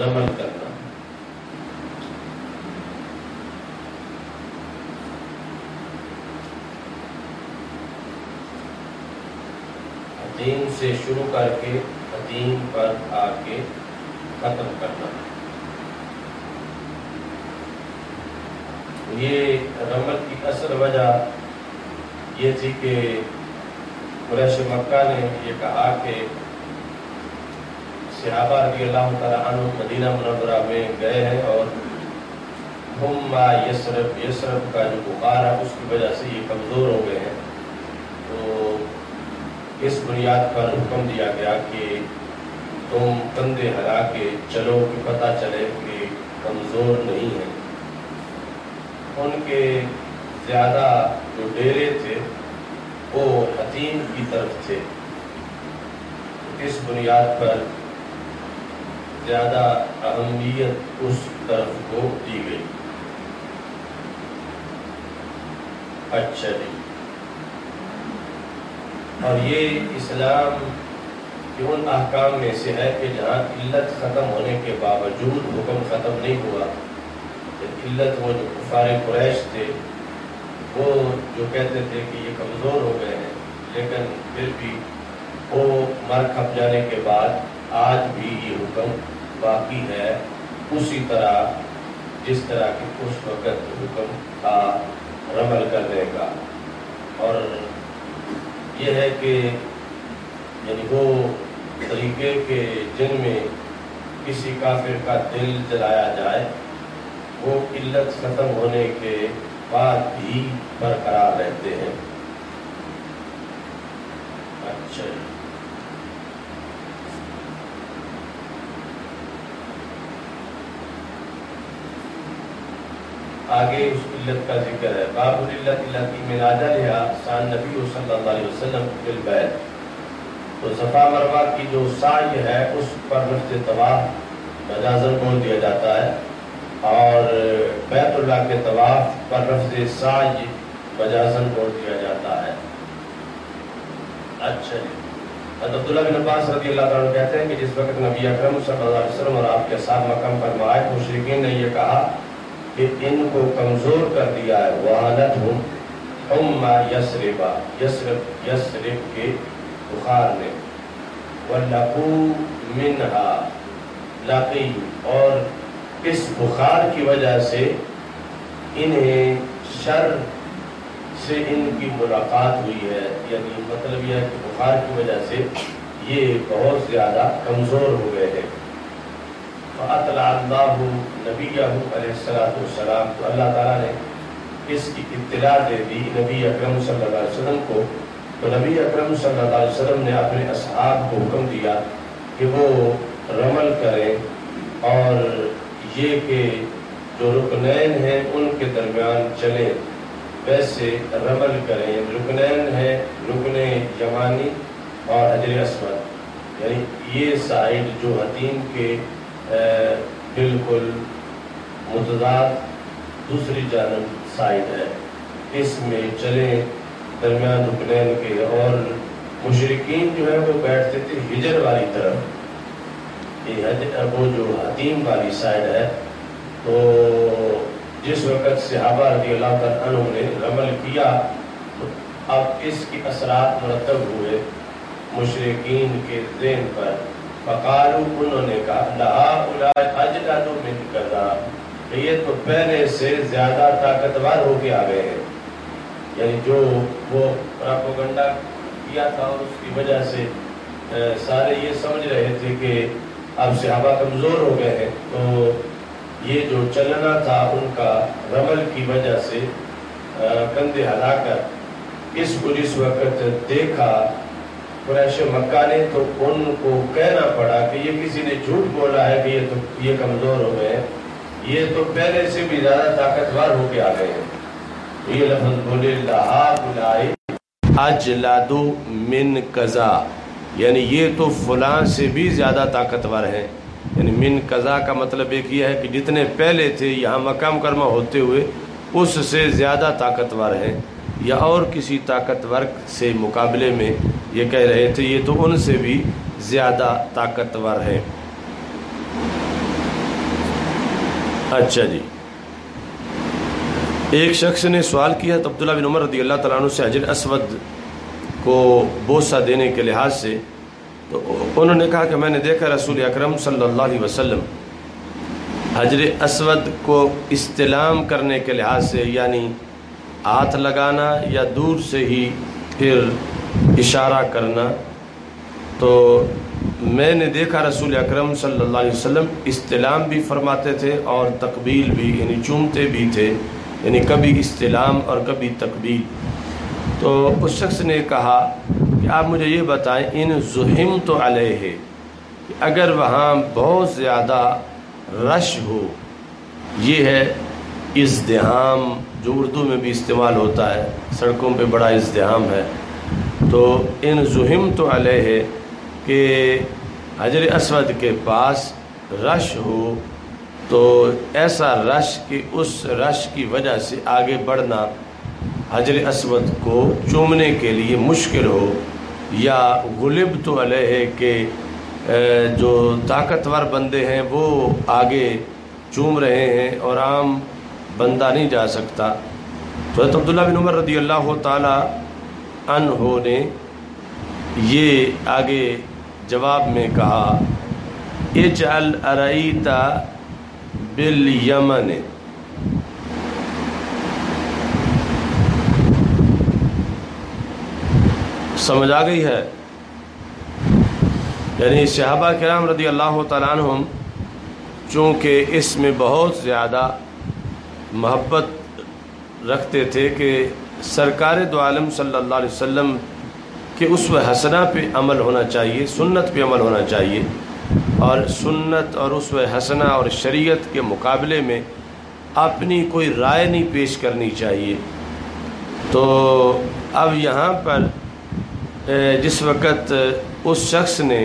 रमल करना। हतीम से शुरू करके हतीम पर आके खत्म करना। ये रमल की असल वजह ये थी कि कुरैश मक्का ने ये कहा कि सहाबा रज़ियल्लाहु तआला अन्हुम मदीना मुनव्वरा में गए हैं और हुम्मा यसरब का जो बुखार है उसकी वजह से ये कमज़ोर हो गए हैं। तो इस बुनियाद पर हुक्म दिया गया कि तुम कंधे हिला के चलो कि पता चले कि कमज़ोर नहीं है। उनके ज़्यादा जो डेरे थे वो हतीम की तरफ थे। इस बुनियाद पर ज़्यादा अहमियत उस तरफ को दी गई। अच्छा जी, और ये इस्लाम के उन अहकाम में से है कि जहाँ इल्लत ख़त्म होने के बावजूद हुक्म ख़त्म नहीं हुआ। इल्लत वो जो कुफार कुरैश थे वो जो कहते थे कि ये कमज़ोर हो गए हैं, लेकिन फिर भी वो मर खप जाने के बाद आज भी ये हुक्म बाकी है उसी तरह जिस तरह की उस वक़्त हुक्म था रमल करने का। और ये है कि यानी वो तरीके के जिनमें किसी काफिर का दिल जलाया जाए वो इल्लत ख़त्म होने के बाद भी बरकरार रहते हैं। अच्छा, आगे उस इल्लत का जिक्र है। बाबुल इल्लत इल्लती में नाज़लहा सान नबी सल्लल्लाहु अलैहि वसल्लम बिल बैत। तो सफ़ा मरवा की जो साई है उस पर लफ्ज़ तवाफ मजाज़न बोल दिया जाता है और बैतुल्लाह के तवाफ पर लफ्ज़ साई मजाज़न बोल दिया जाता है। अच्छा जी, अब्दुल्ला बिन अब्बास रज़ियल्लाहु अन्हु कहते हैं कि जिस वक्त नबी अकरम सल्लल्लाहु अलैहि वसल्लम और आपके साथ मक़ाम पर आए मुशरिकीन ने यह कहा कि इनको कमज़ोर कर दिया है। वहालतहुम हुम्मा यसरिब के बुखार ने वलकू मिनहा लाकी, और इस बुखार की वजह से इन्हें शर से इनकी मुलाकात हुई है। यानी मतलब यह है कि बुखार की वजह से ये बहुत ज़्यादा कमज़ोर हो गए हैं। फ़अतलअल्लाहु नबियहु अलैहिस्सलातु वस्सलाम, तो अल्लाह ताला ने इसकी इत्तला दे दी नबी अकरम सल्लल्लाहु अलैहि वसल्लम को। तो नबी अकरम सल्लल्लाहु अलैहि वसल्लम ने अपने असहाब को हुक्म दिया कि वो रमल करें और ये कि जो रुकनैन हैं उनके दरमियान चलें, वैसे रमल करें। रुकनैन है रुकने यमानी और हजर अस्वद, यानी ये साइड जो हतीम के बिल्कुल मुतज़ाद दूसरी जानब साइड है, इसमें चले दरमियान रुकनैन के। और मुशरिकीन जो है वो बैठते थे हिजर वाली तरफ, ये वो जो हतीम वाली साइड है। तो जिस वक़्त सहाबा रज़ियल्लाहु तआला अन्हुम ने रमल किया तो अब इसकी असरात मुरतब हुए मुशरिकीन के ज़हन पर। फ़क़ालू, उन्होंने कहा लहाउलाई अजददु मिन कज़ा, ये तो पहले से ज़्यादा ताकतवर होके आ गए हैं। यानी जो वो प्रोपेगेंडा किया था और उसकी वजह से सारे ये समझ रहे थे कि अब सहाबा कमज़ोर हो गए हैं। तो ये जो चलना था उनका रमल की वजह से कंधे हिलाकर इसको जिस वक़्त देखा कुरैश मक्का ने तो उनको कहना पड़ा कि ये किसी ने झूठ बोला है कि ये कमज़ोर हो गए हैं, ये तो पहले से भी ज़्यादा ताकतवर होके आ गए हैं। ये लफ्ज़ बोले लहाउलाई अजलदु मिन कज़ा, यानी ये तो फलां से भी ज़्यादा ताकतवर हैं। यानी मिन कज़ा का मतलब एक ये है कि जितने पहले थे यहाँ मकाम कर्मा होते हुए उससे ज़्यादा ताकतवर हैं, या और किसी ताकतवर से मुकाबले में ये कह रहे थे ये तो उनसे भी ज़्यादा ताकतवर है। اچھا جی، ایک شخص نے سوال کیا تو عبداللہ بن عمر رضی اللہ تعالیٰ عنہ سے حجر اسود کو بوسہ دینے کے لحاظ سے، تو انہوں نے کہا کہ میں نے دیکھا رسول اکرم صلی اللہ علیہ وسلم حجر اسود کو استلام کرنے کے لحاظ سے، یعنی ہاتھ لگانا یا دور سے ہی پھر اشارہ کرنا، تو میں نے دیکھا رسول اکرم صلی اللہ علیہ وسلم استلام بھی فرماتے تھے اور تقبیل بھی، یعنی چومتے بھی تھے، یعنی کبھی استلام اور کبھی تقبیل۔ تو اس شخص نے کہا کہ آپ مجھے یہ بتائیں، ان زحمت علیہ، کہ اگر وہاں بہت زیادہ رش ہو، یہ ہے ازدحام جو اردو میں بھی استعمال ہوتا ہے، سڑکوں پہ بڑا ازدحام ہے، تو ان زحمت علیہ کہ حجر اسود کے پاس رش ہو، تو ایسا رش کہ اس رش کی وجہ سے آگے بڑھنا حجر اسود کو چومنے کے لیے مشکل ہو، یا غلبت علیہ کہ جو طاقتور بندے ہیں وہ آگے چوم رہے ہیں اور عام بندہ نہیں جا سکتا، تو حضرت عبداللہ بن عمر رضی اللہ تعالی عنہ نے یہ آگے جواب میں کہا، اجعل ارائیت بالیمن، سمجھ آ گئی ہے؟ یعنی صحابہ کرام رضی اللہ تعالیٰ عنہم چونکہ اس میں بہت زیادہ محبت رکھتے تھے کہ سرکار دو عالم صلی اللہ علیہ وسلم کے اسوہ حسنہ پہ عمل ہونا چاہیے، سنت پہ عمل ہونا چاہیے، اور سنت اور اسوہ حسنہ اور شریعت کے مقابلے میں اپنی کوئی رائے نہیں پیش کرنی چاہیے۔ تو اب یہاں پر جس وقت اس شخص نے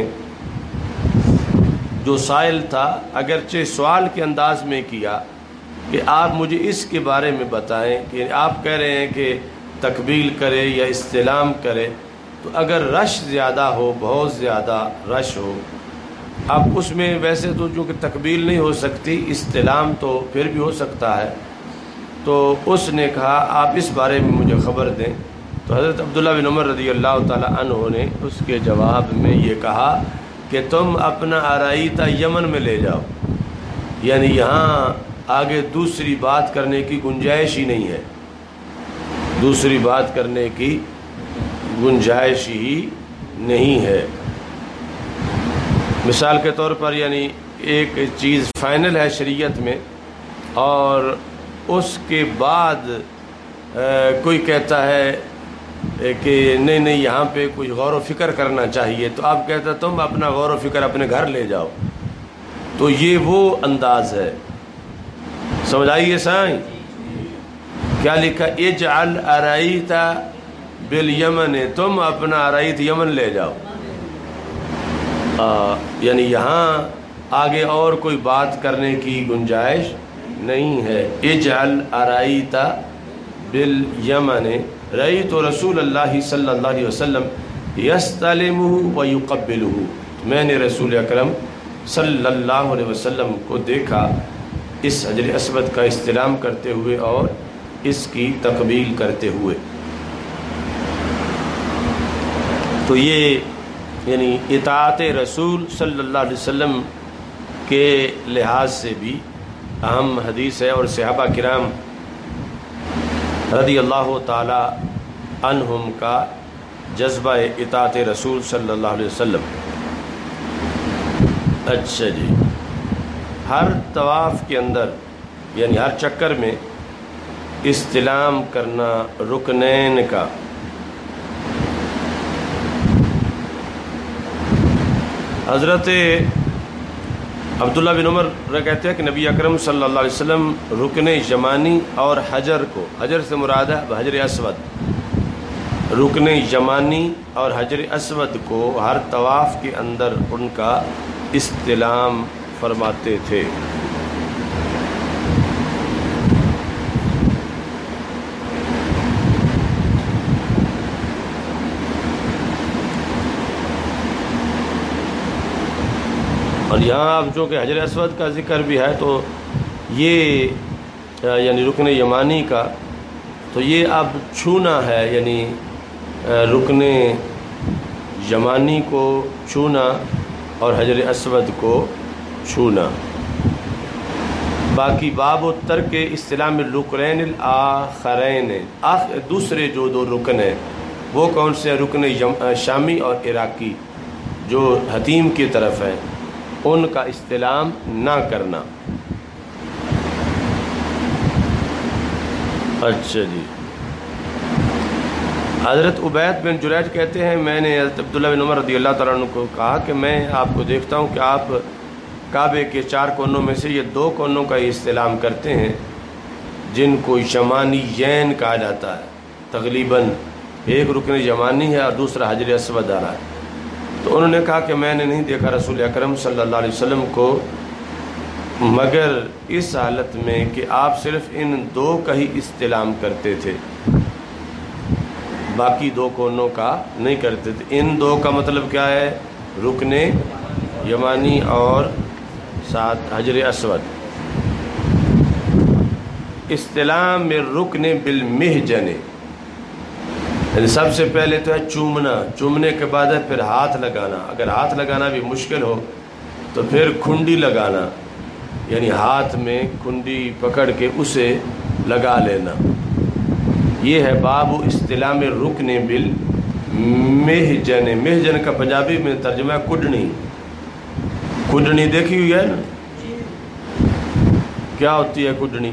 جو سائل تھا، اگرچہ سوال کے انداز میں کیا کہ آپ مجھے اس کے بارے میں بتائیں کہ آپ کہہ رہے ہیں کہ تقبیل کرے یا استلام کرے، تو اگر رش زیادہ ہو، بہت زیادہ رش ہو، اب اس میں ویسے تو چونکہ تقبیل نہیں ہو سکتی، استلام تو پھر بھی ہو سکتا ہے، تو اس نے کہا آپ اس بارے میں مجھے خبر دیں۔ تو حضرت عبداللہ بن عمر رضی اللہ تعالیٰ عنہ نے اس کے جواب میں یہ کہا کہ تم اپنا آرائیتا یمن میں لے جاؤ، یعنی یہاں آگے دوسری بات کرنے کی گنجائش ہی نہیں ہے، دوسری بات کرنے کی گنجائش ہی نہیں ہے۔ مثال کے طور پر یعنی ایک چیز فائنل ہے شریعت میں، اور اس کے بعد کوئی کہتا ہے کہ نہیں نہیں یہاں پہ کچھ غور و فکر کرنا چاہیے، تو آپ کہتے تم اپنا غور و فکر اپنے گھر لے جاؤ، تو یہ وہ انداز ہے۔ سمجھ آئیے سائیں؟ کیا لکھا؟ اجعل ارائیت بالیمن، تم اپنا ارائیت یمن لے جاؤ، یعنی یہاں آگے اور کوئی بات کرنے کی گنجائش نہیں ہے۔ اجعل ارائیت بالیمن رأیت رسول اللہ صلی اللہ علیہ وسلم یستلمہ ویقبلہ، میں نے رسول اکرم صلی اللہ علیہ وسلم کو دیکھا اس حجر اسود کا استلام کرتے ہوئے اور اس کی تقبیل کرتے ہوئے۔ تو یہ یعنی اطاعت رسول صلی اللہ علیہ وسلم کے لحاظ سے بھی اہم حدیث ہے، اور صحابہ کرام رضی اللہ تعالی عنہم کا جذبہ اطاعت رسول صلی اللہ علیہ وسلم۔ اچھا جی، ہر طواف کے اندر یعنی ہر چکر میں استلام کرنا رکنین کا۔ حضرت عبداللہ بن عمر کہتے ہیں کہ نبی اکرم صلی اللہ علیہ وسلم رکن یمانی اور حجر کو، حجر سے مراد ہے حجر اسود، رکن یمانی اور حجر اسود کو ہر طواف کے اندر ان کا استلام فرماتے تھے۔ اور یہاں اب جو کہ حجر اسود کا ذکر بھی ہے، تو یہ یعنی رکن یمانی کا، تو یہ اب چھونا ہے، یعنی رکن یمانی کو چھونا اور حجر اسود کو چھونا۔ باقی باب و ترک استلام الرکنین الآخرین، دوسرے جو دو رکن ہیں وہ کون سے؟ رکن شامی اور عراقی جو حتیم کی طرف ہے، ان کا استلام نہ کرنا۔ اچھا جی، حضرت عبید بن جریج کہتے ہیں میں نے حضرت عبداللہ بن عمر رضی اللہ تعالیٰ عنہ کو کہا کہ میں آپ کو دیکھتا ہوں کہ آپ کعبے کے 4 کونوں میں سے یہ 2 کونوں کا ہی استلام کرتے ہیں جن کو یمانیین کہا جاتا ہے۔ تقریباً ایک رکن یمانی ہے اور دوسرا حجر اسود آ رہا ہے۔ تو انہوں نے کہا کہ میں نے نہیں دیکھا رسول اکرم صلی اللہ علیہ وسلم کو مگر اس حالت میں کہ آپ صرف ان 2 کا ہی استلام کرتے تھے، باقی 2 کونوں کا نہیں کرتے تھے۔ ان 2 کا مطلب کیا ہے؟ رکن یمانی اور ساتھ حجر اسود۔ استلام میں رکن بالمہجن، یعنی سب سے پہلے تو ہے چومنا، چومنے کے بعد ہے پھر ہاتھ لگانا، اگر ہاتھ لگانا بھی مشکل ہو تو پھر کھنڈی لگانا، یعنی ہاتھ میں کھنڈی پکڑ کے اسے لگا لینا۔ یہ ہے باب استلام رکن بالمہجن۔ مہجن کا پنجابی میں ترجمہ ہے کڈنی۔ کڈنی دیکھی ہوئی ہے نا؟ کیا ہوتی ہے کڈنی؟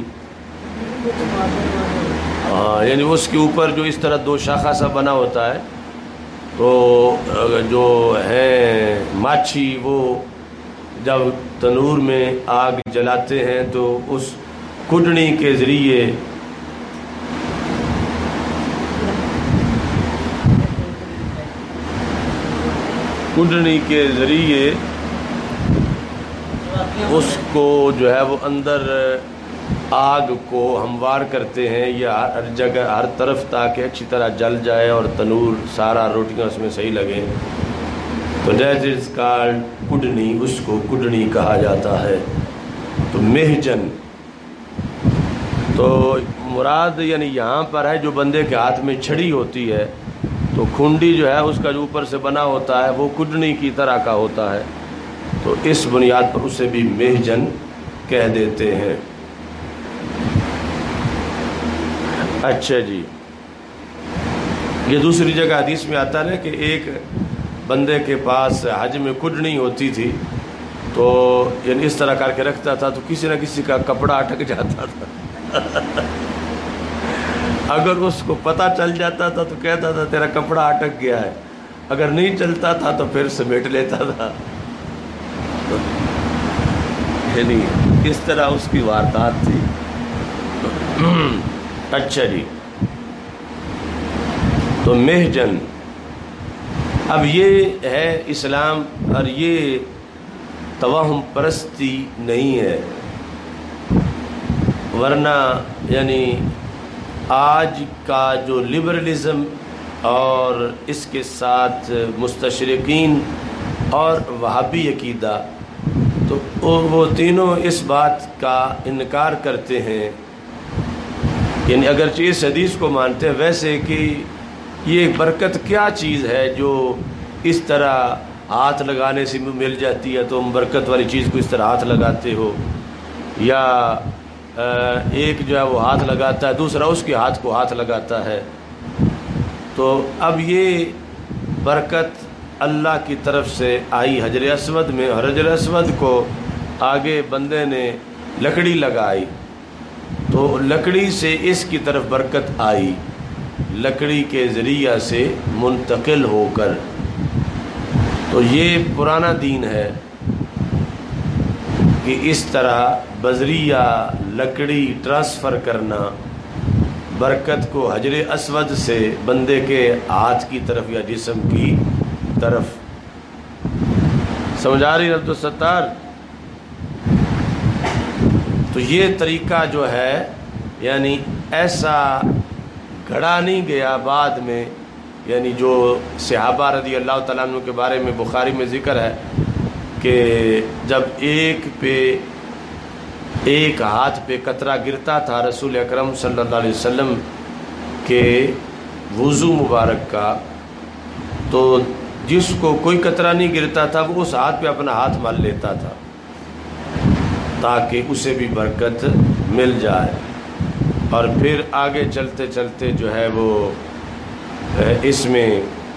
ہاں، یعنی اس کے اوپر جو اس طرح 2 شاخہ سا بنا ہوتا ہے، تو جو ہے ماچھی وہ جب تنور میں آگ جلاتے ہیں تو اس کڈنی کے ذریعے اس کو جو ہے وہ اندر آگ کو ہموار کرتے ہیں یا ہر جگہ ہر طرف تاکہ اچھی طرح جل جائے اور تنور سارا روٹیاں اس میں صحیح لگے، تو دیٹ از کالڈ کڈنی، اس کو کڈنی کہا جاتا ہے۔ تو مہجن تو مراد یعنی یہاں پر ہے جو بندے کے ہاتھ میں چھڑی ہوتی ہے، تو کھنڈی جو ہے اس کا جو اوپر سے بنا ہوتا ہے وہ کڈنی کی طرح کا ہوتا ہے، تو اس بنیاد پر اسے بھی مہجن کہہ دیتے ہیں۔ اچھا جی، یہ دوسری جگہ حدیث میں آتا ہے کہ ایک بندے کے پاس حج میں کڈنی ہوتی تھی، تو یعنی اس طرح کر کے رکھتا تھا تو کسی نہ کسی کا کپڑا اٹک جاتا تھا۔ اگر اس کو پتہ چل جاتا تھا تو کہتا تھا تیرا کپڑا اٹک گیا ہے، اگر نہیں چلتا تھا تو پھر سمیٹ لیتا تھا۔ یعنی اس طرح اس کی واردات تھی۔ اچھا جی، تو مہجن اب یہ ہے اسلام، اور یہ توہم پرستی نہیں ہے، ورنہ یعنی آج کا جو لبرلزم اور اس کے ساتھ مستشرقین اور وہابی عقیدہ، تو وہ تینوں اس بات کا انکار کرتے ہیں، یعنی اگرچہ اس حدیث کو مانتے ہیں ویسے کہ یہ برکت کیا چیز ہے جو اس طرح ہاتھ لگانے سے مل جاتی ہے، تو تم برکت والی چیز کو اس طرح ہاتھ لگاتے ہو، یا ایک جو ہے وہ ہاتھ لگاتا ہے دوسرا اس کے ہاتھ کو ہاتھ لگاتا ہے۔ تو اب یہ برکت اللہ کی طرف سے آئی حجر اسود میں، اور حجر اسود کو آگے بندے نے لکڑی لگائی، تو لکڑی سے اس کی طرف برکت آئی، لکڑی کے ذریعہ سے منتقل ہو کر۔ تو یہ پرانا دین ہے کہ اس طرح بذریعہ لکڑی ٹرانسفر کرنا برکت کو حجر اسود سے بندے کے ہاتھ کی طرف یا جسم کی طرف۔ سمجھ آ رہی عبدالستار؟ تو یہ طریقہ جو ہے یعنی ایسا گھڑا نہیں گیا بعد میں، یعنی جو صحابہ رضی اللہ تعالیٰ عنہ کے بارے میں بخاری میں ذکر ہے کہ جب ایک پہ ایک ہاتھ پہ قطرہ گرتا تھا رسول اکرم صلی اللہ علیہ وسلم کے وضو مبارک کا، تو جس کو کوئی قطرہ نہیں گرتا تھا وہ اس ہاتھ پہ اپنا ہاتھ مل لیتا تھا تاکہ اسے بھی برکت مل جائے۔ اور پھر آگے چلتے چلتے جو ہے وہ اس میں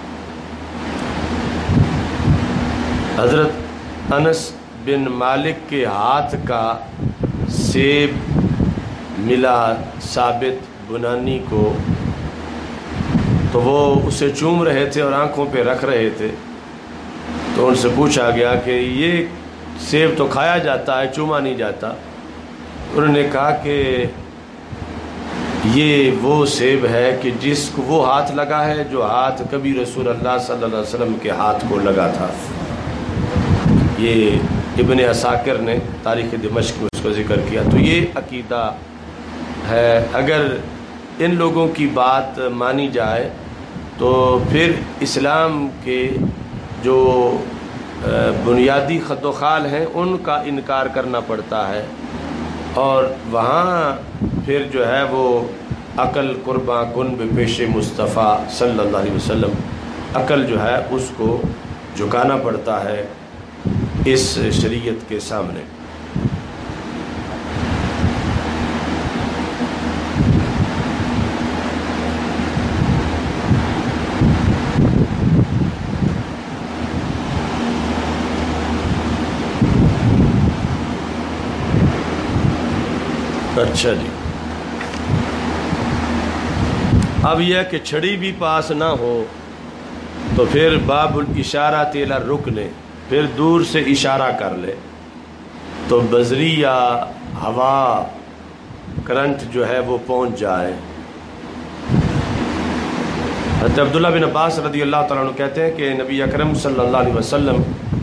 حضرت انس بن مالک کے ہاتھ کا سیب ملا ثابت بنانی کو، تو وہ اسے چوم رہے تھے اور آنکھوں پہ رکھ رہے تھے، تو ان سے پوچھا گیا کہ یہ سیب تو کھایا جاتا ہے، چوما نہیں جاتا۔ انہوں نے کہا کہ یہ وہ سیب ہے کہ جس کو وہ ہاتھ لگا ہے جو ہاتھ کبھی رسول اللہ صلی اللہ علیہ وسلم کے ہاتھ کو لگا تھا۔ یہ ابن عساکر نے تاریخ دمشق میں اس کو ذکر کیا۔ تو یہ عقیدہ ہے، اگر ان لوگوں کی بات مانی جائے تو پھر اسلام کے جو بنیادی خط و خال ہیں ان کا انکار کرنا پڑتا ہے، اور وہاں پھر جو ہے وہ عقل قرباں کن بے پیش مصطفیٰ صلی اللہ علیہ وسلم، عقل جو ہے اس کو جھکانا پڑتا ہے اس شریعت کے سامنے۔ اچھا جی، اب یہ کہ چھڑی بھی پاس نہ ہو تو پھر باب الاشارہ الی الرکن، پھر دور سے اشارہ کر لے تو بزری یا ہوا کرنٹ جو ہے وہ پہنچ جائے۔ حضرت عبداللہ بن عباس رضی اللہ تعالیٰ عنہ کہتے ہیں کہ نبی اکرم صلی اللہ علیہ وسلم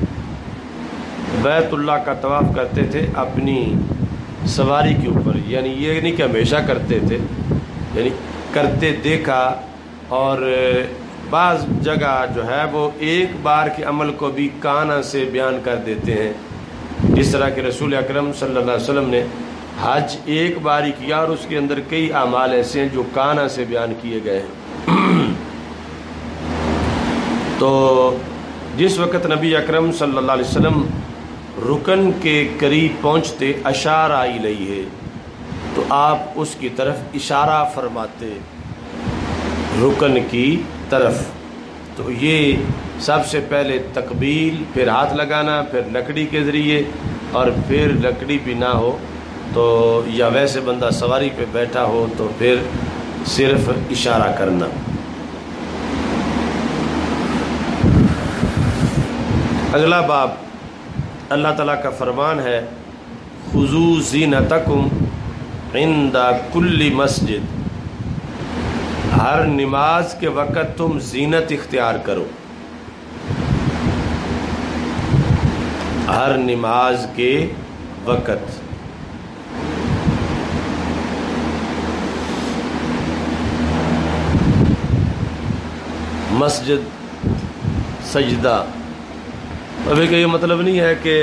بیت اللہ کا طواف کرتے تھے اپنی سواری کے اوپر، یعنی یہ نہیں کہ ہمیشہ کرتے تھے، یعنی کرتے دیکھا، اور بعض جگہ جو ہے وہ ایک بار کے عمل کو بھی کانا سے بیان کر دیتے ہیں، جس طرح کہ رسول اکرم صلی اللہ علیہ وسلم نے حج ایک بار ہی کیا اور اس کے اندر کئی اعمال ایسے ہیں جو کانا سے بیان کیے گئے ہیں۔ تو جس وقت نبی اکرم صلی اللہ علیہ وسلم رکن کے قریب پہنچتے اشارہ الیہ، تو آپ اس کی طرف اشارہ فرماتے رکن کی طرف۔ تو یہ سب سے پہلے تقبیل، پھر ہاتھ لگانا، پھر لکڑی کے ذریعے، اور پھر لکڑی بھی نہ ہو تو یا ویسے بندہ سواری پہ بیٹھا ہو تو پھر صرف اشارہ کرنا۔ اگلا باب، اللہ تعالیٰ کا فرمان ہے خذوا زینتکم عند کل مسجد، ہر نماز کے وقت تم زینت اختیار کرو، ہر نماز کے وقت۔ مسجد سجدہ، ابھی کا یہ مطلب نہیں ہے کہ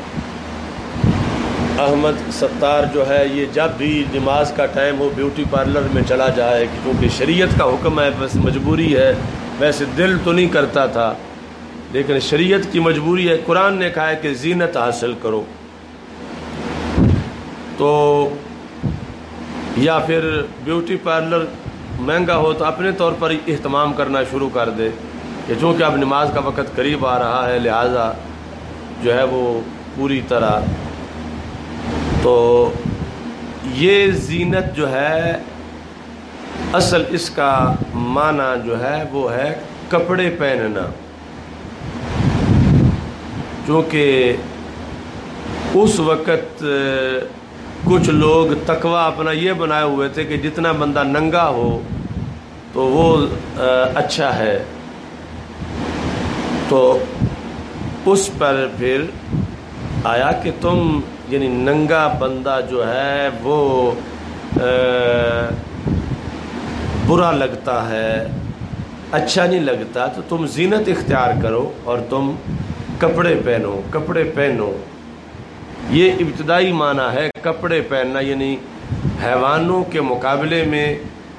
احمد ستار جو ہے یہ جب بھی نماز کا ٹائم ہو بیوٹی پارلر میں چلا جائے، کیونکہ شریعت کا حکم ہے، بس مجبوری ہے، ویسے دل تو نہیں کرتا تھا لیکن شریعت کی مجبوری ہے۔ قرآن نے کہا ہے کہ زینت حاصل کرو، تو یا پھر بیوٹی پارلر مہنگا ہو تو اپنے طور پر اہتمام کرنا شروع کر دے کہ چونکہ اب نماز کا وقت قریب آ رہا ہے لہٰذا جو ہے وہ پوری طرح۔ تو یہ زینت جو ہے اصل اس کا معنی جو ہے وہ ہے کپڑے پہننا، چونکہ اس وقت کچھ لوگ تقویٰ اپنا یہ بنائے ہوئے تھے کہ جتنا بندہ ننگا ہو تو وہ اچھا ہے، تو اس پر پھر آیا کہ تم یعنی ننگا بندہ جو ہے وہ برا لگتا ہے، اچھا نہیں لگتا، تو تم زینت اختیار کرو اور تم کپڑے پہنو، کپڑے پہنو۔ یہ ابتدائی معنی ہے کپڑے پہننا، یعنی حیوانوں کے مقابلے میں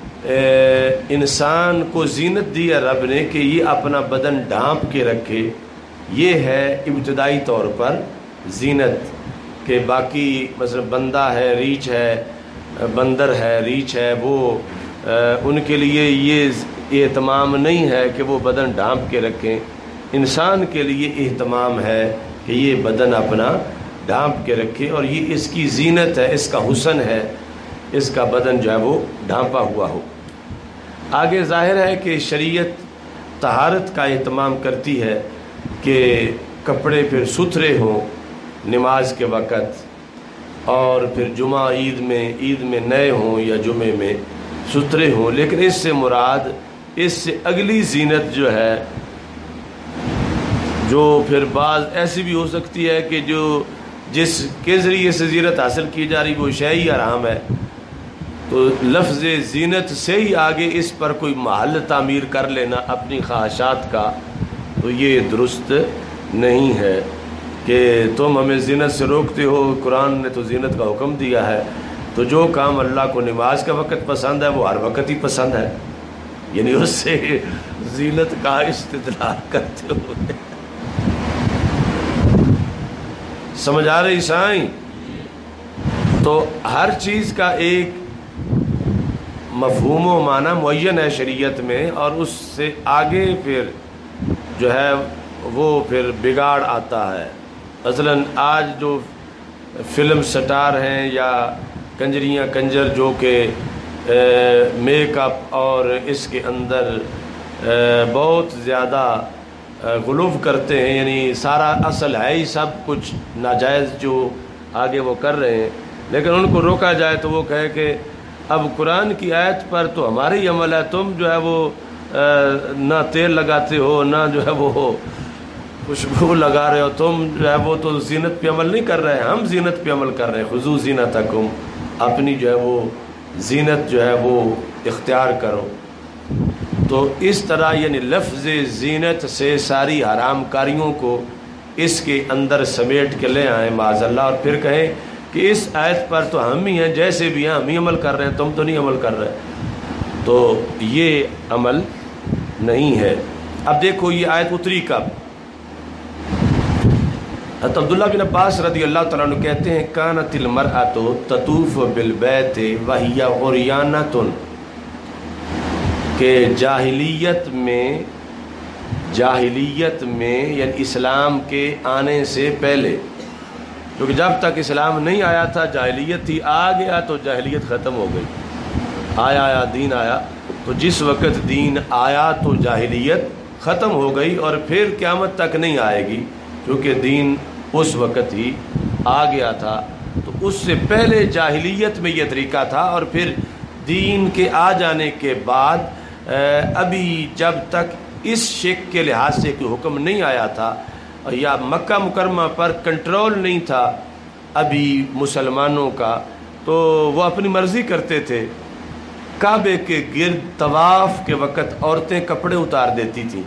انسان کو زینت دی ہے رب نے کہ یہ اپنا بدن ڈھانپ کے رکھے، یہ ہے ابتدائی طور پر زینت۔ کہ باقی مثلا بندہ ہے، ریچھ ہے، بندر ہے، ریچھ ہے، وہ ان کے لیے یہ اہتمام نہیں ہے کہ وہ بدن ڈھانپ کے رکھیں۔ انسان کے لیے اہتمام ہے کہ یہ بدن اپنا ڈھانپ کے رکھے، اور یہ اس کی زینت ہے، اس کا حسن ہے، اس کا بدن جو ہے وہ ڈھانپا ہوا ہو۔ آگے ظاہر ہے کہ شریعت طہارت کا اہتمام کرتی ہے کہ کپڑے پھر ستھرے ہوں نماز کے وقت، اور پھر جمعہ عید میں نئے ہوں یا جمعے میں ستھرے ہوں، لیکن اس سے مراد اس سے اگلی زینت جو ہے، جو پھر بعض ایسی بھی ہو سکتی ہے کہ جس کے ذریعے سے زینت حاصل کی جا رہی وہ شے ہی حرام ہے، تو لفظ زینت سے ہی آگے اس پر کوئی محل تعمیر کر لینا اپنی خواہشات کا، تو یہ درست نہیں ہے کہ تم ہمیں زینت سے روکتے ہو۔ قرآن نے تو زینت کا حکم دیا ہے، تو جو کام اللہ کو نماز کا وقت پسند ہے وہ ہر وقت ہی پسند ہے، یعنی اس سے زینت کا استدلال کرتے ہوئے سمجھ آ رہی عیسائی؟ تو ہر چیز کا ایک مفہوم و معنی معین ہے شریعت میں، اور اس سے آگے پھر جو ہے وہ پھر بگاڑ آتا ہے۔ مثلا آج جو فلم سٹار ہیں یا کنجریاں کنجر جو کہ میک اپ اور اس کے اندر بہت زیادہ غلو کرتے ہیں، یعنی سارا اصل ہے ہی سب کچھ ناجائز جو آگے وہ کر رہے ہیں، لیکن ان کو روکا جائے تو وہ کہے کہ اب قرآن کی آیت پر تو ہمارا ہی عمل ہے، تم جو ہے وہ نہ تیل لگاتے ہو، نہ جو ہے وہ خوشبو لگا رہے ہو، تم جو ہے وہ تو زینت پہ عمل نہیں کر رہے، ہم زینت پہ عمل کر رہے ہیں۔ خذوا زینتکم، اپنی جو ہے وہ زینت جو ہے وہ اختیار کرو۔ تو اس طرح یعنی لفظ زینت سے ساری حرام کاریوں کو اس کے اندر سمیٹ کے لے آئیں معاذ اللہ، اور پھر کہیں کہ اس آیت پر تو ہم ہی ہیں، جیسے بھی ہیں ہم ہی عمل کر رہے ہیں، تم تو نہیں عمل کر رہے، تو یہ عمل نہیں ہے۔ اب دیکھو یہ آیت اتری کب؟ حضرت عبداللہ بن عباس رضی اللہ تعالیٰ عنہ کہتے ہیں کانت المرأۃ تطوف بالبیت وہی عریانۃ، کہ جاہلیت میں یعنی اسلام کے آنے سے پہلے، کیونکہ جب تک اسلام نہیں آیا تھا جاہلیت تھی، آ گیا تو جاہلیت ختم ہو گئی، آیا دین آیا، تو جس وقت دین آیا تو جاہلیت ختم ہو گئی، اور پھر قیامت تک نہیں آئے گی، کیونکہ دین اس وقت ہی آ گیا تھا۔ تو اس سے پہلے جاہلیت میں یہ طریقہ تھا، اور پھر دین کے آ جانے کے بعد ابھی جب تک اس شک کے لحاظ سے کوئی حکم نہیں آیا تھا، یا مکہ مکرمہ پر کنٹرول نہیں تھا ابھی مسلمانوں کا، تو وہ اپنی مرضی کرتے تھے۔ کعبے کے گرد طواف کے وقت عورتیں کپڑے اتار دیتی تھیں،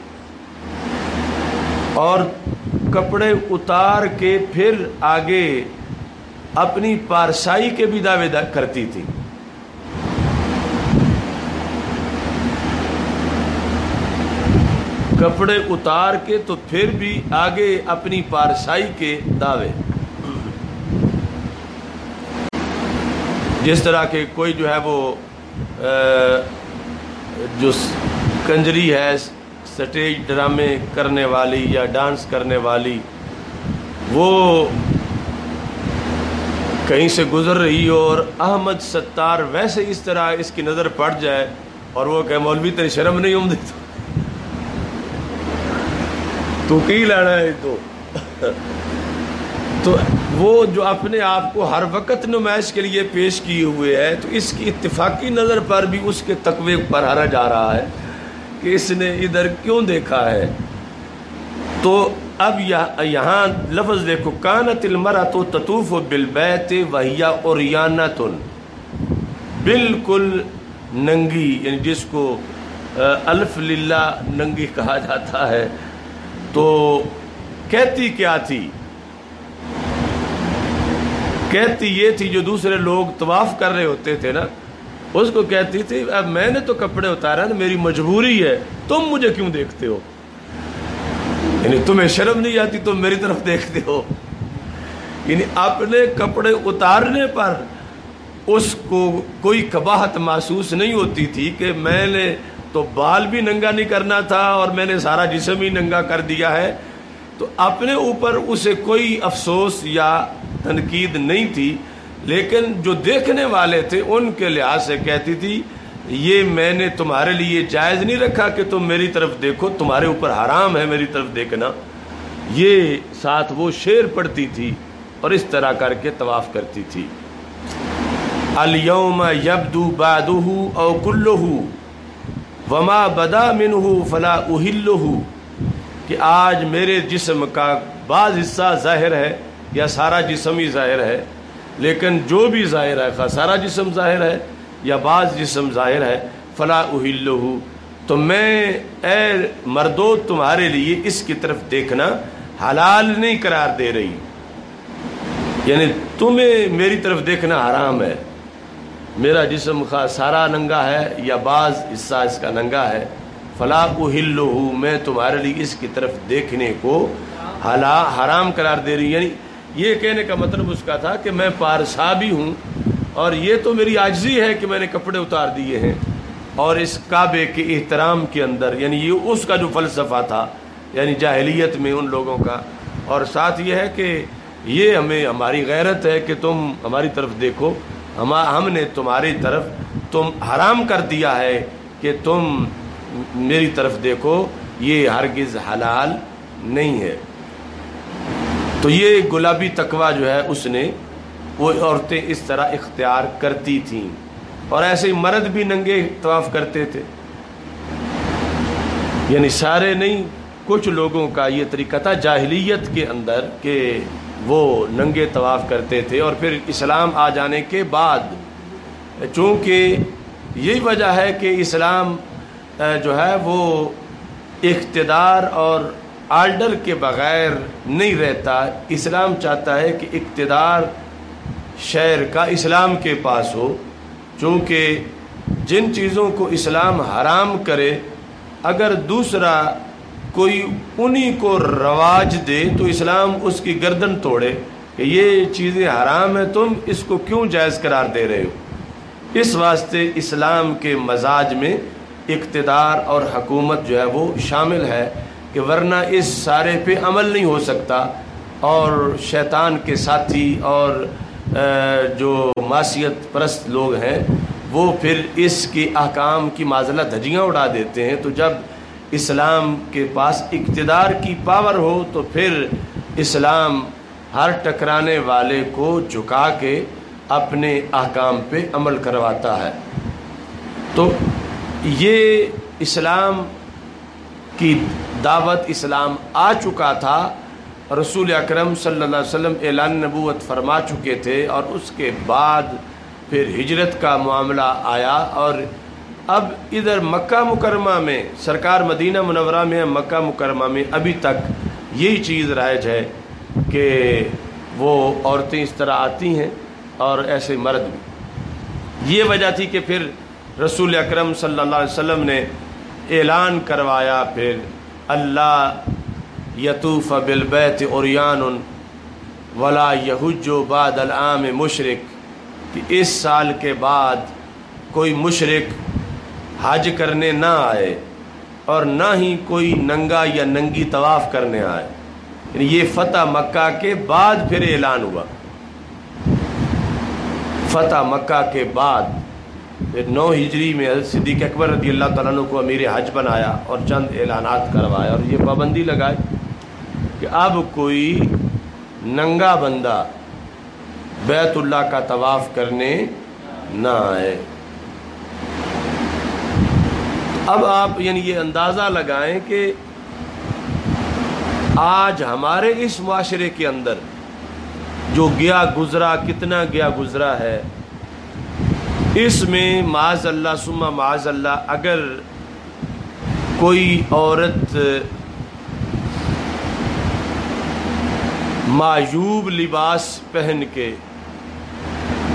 اور کپڑے اتار کے پھر آگے اپنی پارسائی کے بھی دعوے کرتی تھیں۔ کپڑے اتار کے تو پھر بھی آگے اپنی پارسائی کے دعوے، جس طرح کہ کوئی جو ہے وہ جو کنجری ہے، سٹیج ڈرامے کرنے والی یا ڈانس کرنے والی، وہ کہیں سے گزر رہی ہو اور احمد ستار ویسے اس طرح اس کی نظر پڑ جائے اور وہ کہ مولوی تیری شرم نہیں ہوندی تو کی لینا ہے، تو وہ جو اپنے آپ کو ہر وقت نمائش کے لیے پیش کیے ہوئے ہے، تو اس کی اتفاقی نظر پر بھی اس کے تقوی پر حرج آ رہا ہے کہ اس نے ادھر کیوں دیکھا ہے۔ تو اب یہاں لفظ دیکھو، کانت المرأۃ تطوف بالبیت وہی عریانۃ، بالکل ننگی، یعنی جس کو الف للہ ننگی کہا جاتا ہے، تو کہتی کیا تھی؟ کہتی یہ تھی جو دوسرے لوگ طواف کر رہے ہوتے تھے نا، اس کو کہتی تھی اب میں نے تو کپڑے اتارا نا، میری مجبوری ہے، تم مجھے کیوں دیکھتے ہو؟ یعنی تمہیں شرم نہیں آتی، تم میری طرف دیکھتے ہو؟ یعنی اپنے کپڑے اتارنے پر اس کو کوئی قباحت محسوس نہیں ہوتی تھی کہ میں نے تو بال بھی ننگا نہیں کرنا تھا اور میں نے سارا جسم ہی ننگا کر دیا ہے، تو اپنے اوپر اسے کوئی افسوس یا تنقید نہیں تھی، لیکن جو دیکھنے والے تھے ان کے لحاظ سے کہتی تھی یہ میں نے تمہارے لیے جائز نہیں رکھا کہ تم میری طرف دیکھو، تمہارے اوپر حرام ہے میری طرف دیکھنا۔ یہ ساتھ وہ شعر پڑھتی تھی اور اس طرح کر کے طواف کرتی تھی۔ الیوم یبدو بعدہ او کلہ وما بدا منہ فلا اہلہ، کہ آج میرے جسم کا بعض حصہ ظاہر ہے یا سارا جسم ہی ظاہر ہے، لیکن جو بھی ظاہر ہے، خواہ سارا جسم ظاہر ہے یا بعض جسم ظاہر ہے، فلا اہلہ، تو میں اے مردو تمہارے لیے اس کی طرف دیکھنا حلال نہیں قرار دے رہی، یعنی تمہیں میری طرف دیکھنا حرام ہے، میرا جسم خواہ سارا ننگا ہے یا بعض حصہ اس کا ننگا ہے، فلا اہلہ، میں تمہارے لیے اس کی طرف دیکھنے کو حرام قرار دے رہی۔ یعنی یہ کہنے کا مطلب اس کا تھا کہ میں پارسا بھی ہوں اور یہ تو میری عاجزی ہے کہ میں نے کپڑے اتار دیے ہیں، اور اس کعبے کے احترام کے اندر، یعنی یہ اس کا جو فلسفہ تھا یعنی جاہلیت میں ان لوگوں کا، اور ساتھ یہ ہے کہ یہ ہماری غیرت ہے کہ تم ہماری طرف دیکھو، ہم نے تمہاری طرف تم حرام کر دیا ہے کہ تم میری طرف دیکھو، یہ ہرگز حلال نہیں ہے۔ تو یہ گلابی تقوی جو ہے اس نے، وہ عورتیں اس طرح اختیار کرتی تھیں، اور ایسے ہی مرد بھی ننگے طواف کرتے تھے، یعنی سارے نہیں، کچھ لوگوں کا یہ طریقہ تھا جاہلیت کے اندر کہ وہ ننگے طواف کرتے تھے، اور پھر اسلام آ جانے کے بعد چونکہ یہی وجہ ہے کہ اسلام جو ہے وہ اقتدار اور آرڈر کے بغیر نہیں رہتا، اسلام چاہتا ہے کہ اقتدار شہر کا اسلام کے پاس ہو، چونکہ جن چیزوں کو اسلام حرام کرے اگر دوسرا کوئی انہی کو رواج دے تو اسلام اس کی گردن توڑے کہ یہ چیزیں حرام ہیں، تم اس کو کیوں جائز قرار دے رہے ہو۔ اس واسطے اسلام کے مزاج میں اقتدار اور حکومت جو ہے وہ شامل ہے، کہ ورنہ اس سارے پہ عمل نہیں ہو سکتا، اور شیطان کے ساتھی اور جو معصیت پرست لوگ ہیں وہ پھر اس کے احکام کی معزلہ دھجیاں اڑا دیتے ہیں۔ تو جب اسلام کے پاس اقتدار کی پاور ہو تو پھر اسلام ہر ٹکرانے والے کو جھکا کے اپنے احکام پہ عمل کرواتا ہے۔ تو یہ اسلام کی دعوت، اسلام آ چکا تھا، رسول اکرم صلی اللہ علیہ وسلم اعلان نبوت فرما چکے تھے، اور اس کے بعد پھر ہجرت کا معاملہ آیا، اور اب ادھر مکہ مکرمہ میں، سرکار مدینہ منورہ میں، مکہ مکرمہ میں ابھی تک یہی چیز رائج ہے کہ وہ عورتیں اس طرح آتی ہیں اور ایسے مرد بھی۔ یہ وجہ تھی کہ پھر رسول اکرم صلی اللہ علیہ وسلم نے اعلان کروایا پھر اللہ یطوف بالبیت عریان ولا یحج بعد العام مشرک، کہ اس سال کے بعد کوئی مشرک حج کرنے نہ آئے اور نہ ہی کوئی ننگا یا ننگی طواف کرنے آئے، یعنی یہ فتح مکہ کے بعد پھر اعلان ہوا۔ فتح مکہ کے بعد پھر 9 ہجری میں حضرت صدیق اکبر رضی اللہ تعالیٰ عنہ کو امیر حج بنایا اور چند اعلانات کروایا، اور یہ پابندی لگائی کہ اب کوئی ننگا بندہ بیت اللہ کا طواف کرنے نہ آئے۔ اب آپ یعنی یہ اندازہ لگائیں کہ آج ہمارے اس معاشرے کے اندر جو گیا گزرا، کتنا گیا گزرا ہے، اس میں معاذ اللہ ثم معاذ اللہ اگر کوئی عورت معیوب لباس پہن کے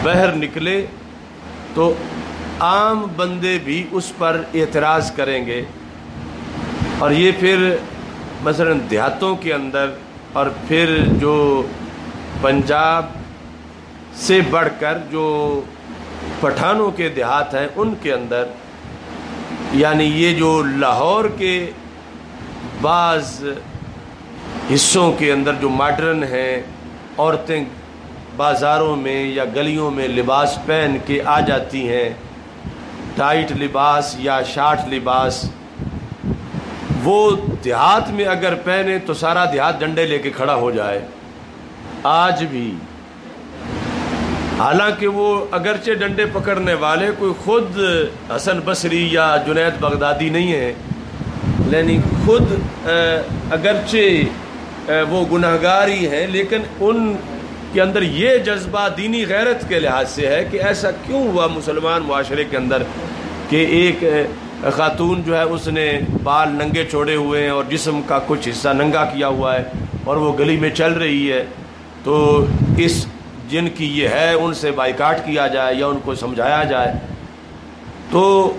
बाहर निकले तो आम बंदे भी उस पर एतराज़ करेंगे, और ये फिर मसलन देहातों के अंदर और फिर जो पंजाब से बढ़कर जो पठानों के देहात हैं उनके अंदर, यानी ये जो लाहौर के बाज़ हिस्सों के अंदर जो मॉडर्न हैं, औरतें बाज़ारों में या गलियों में लिबास पहन के आ जाती हैं, टाइट लिबास या शार्ट लिबास, वो देहात में अगर पहने तो सारा देहात डंडे लेके खड़ा हो जाए आज भी। हालांकि वो अगरचे डंडे पकड़ने वाले कोई खुद हसन बसरी या जुनैद बगदादी नहीं है, लेकिन खुद अगरचे वो गुनाहगार ही हैं, लेकिन उनके अंदर ये जज्बा दीनी गैरत के लिहाज से है कि ऐसा क्यों हुआ मुसलमान मुआशरे के अंदर कि एक खातून जो है उसने बाल नंगे छोड़े हुए हैं और जिस्म का कुछ हिस्सा नंगा किया हुआ है और वो गली में चल रही है, तो इस जिनकी ये है उनसे बाइकाट किया जाए या उनको समझाया जाए। तो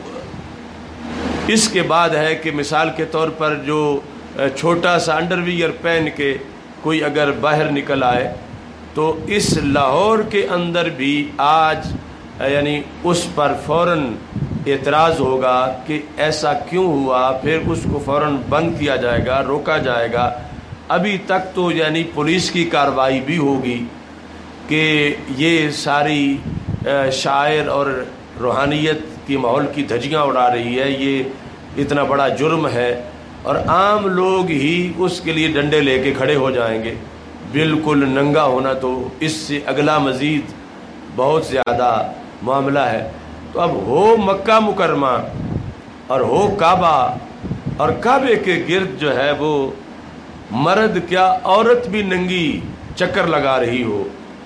इसके बाद है कि मिसाल के तौर पर जो छोटा सा अंडरवियर पहन के कोई अगर बाहर निकल आए तो इस लाहौर के अंदर भी आज यानी उस पर फ़ौरन एतराज़ होगा कि ऐसा क्यों हुआ, फिर उसको फ़ौरन बंद किया जाएगा, रोका जाएगा। अभी तक तो यानी पुलिस की कार्रवाई भी होगी कि ये सारी शायर और रूहानियत की माहौल की धज्जियाँ उड़ा रही है, ये इतना बड़ा जुर्म है, और आम लोग ही उसके लिए डंडे लेके खड़े हो जाएंगे। बिल्कुल नंगा होना तो इससे अगला मज़ीद बहुत ज़्यादा मामला है। तो अब हो मक्का मुकरमा और हो काबा, और काबे के गिर्द जो है वो मर्द क्या औरत भी नंगी चक्कर लगा रही हो।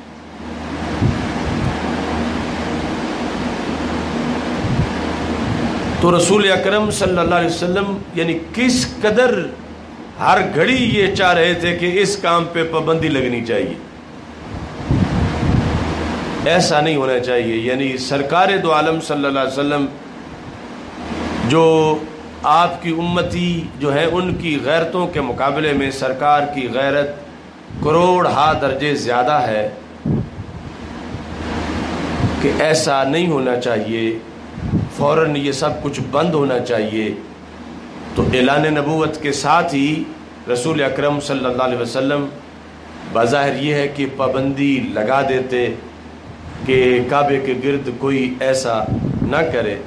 तो रसूल अकरम सल्लल्लाहु अलैहि वसल्लम यानी किस कदर हर घड़ी ये चाह रहे थे कि इस काम पे पाबंदी लगनी चाहिए, ऐसा नहीं होना चाहिए। यानी सरकार दो आलम सल्लल्लाहु अलैहि वसल्लम जो आपकी उम्मती जो है उनकी गैरतों के मुकाबले में सरकार की गैरत करोड़ हा दर्जे ज़्यादा है कि ऐसा नहीं होना चाहिए, फ़ौरन ये सब कुछ बंद होना चाहिए। तो ऐलान नबूवत के साथ ही रसूल अकरम सल्लल्लाहु अलैहि वसल्लम बाज़ाहिर ये है कि पाबंदी लगा देते कि काबे के गिर्द कोई ऐसा ना करे,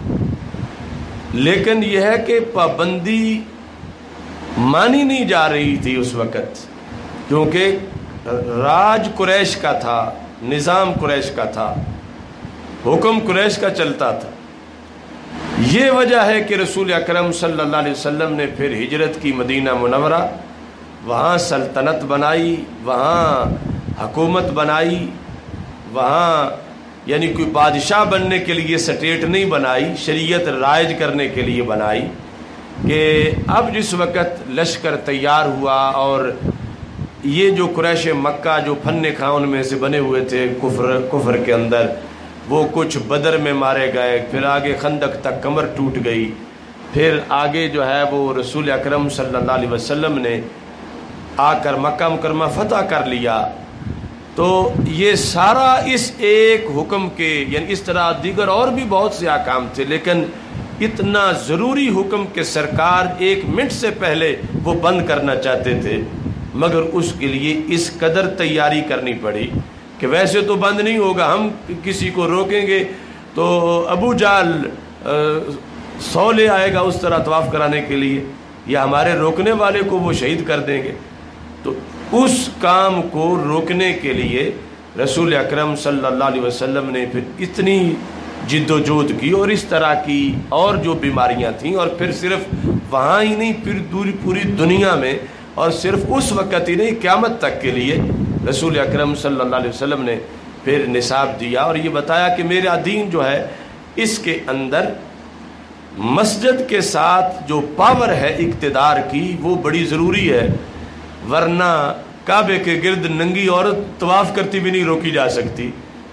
लेकिन यह है कि पाबंदी मानी नहीं जा रही थी उस वक़्त, क्योंकि राज कुरैश का था, निज़ाम कुरैश का था, हुक्म कुरैश का चलता था। ये वजह है कि रसूल अकरम सल्लल्लाहु अलैहि वसल्लम ने फिर हिजरत की मदीना मुनव्वरा, वहाँ सल्तनत बनाई, वहाँ हुकूमत बनाई, वहाँ यानी कोई बादशाह बनने के लिए स्टेट नहीं बनाई, शरीयत राइज करने के लिए बनाई कि अब जिस वक़्त लश्कर तैयार हुआ और ये जो कुरैश मक्का जो फन्ने खान में से बने हुए थे कुफ्र के अंदर, वो कुछ बदर में मारे गए, फिर आगे खंदक तक कमर टूट गई, फिर आगे जो है वो रसूल अकरम सल्लल्लाहु अलैहि वसल्लम ने आकर मक्का मुकरमा फ़तह कर लिया। तो ये सारा इस एक हुक्म के यानी इस तरह दीगर और भी बहुत से अहकाम थे, लेकिन इतना ज़रूरी हुक्म के सरकार 1 मिनट से पहले वो बंद करना चाहते थे, मगर उसके लिए इस कदर तैयारी करनी पड़ी कि वैसे तो बंद नहीं होगा, हम किसी को रोकेंगे तो अबू जाल 100 ले आएगा उस तरह तवाफ़ कराने के लिए, या हमारे रोकने वाले को वो शहीद कर देंगे। तो उस काम को रोकने के लिए रसूल अकरम सल्लल्लाहु अलैहि वसल्लम ने फिर इतनी जिद्दोजहद की, और इस तरह की और जो बीमारियां थीं, और फिर सिर्फ वहाँ ही नहीं, फिर पूरी दुनिया में, और सिर्फ उस वक़्त ही नहीं, क़यामत तक के लिए रसूल अकरम सल्लल्लाहु अलैहि वसल्लम ने फिर निसाब दिया और ये बताया कि मेरा दीन जो है इसके अंदर मस्जिद के साथ जो पावर है इक़्तिदार की वो बड़ी ज़रूरी है, वरना काबे के गिर्द नंगी औरत तवाफ़ करती भी नहीं रोकी जा सकती,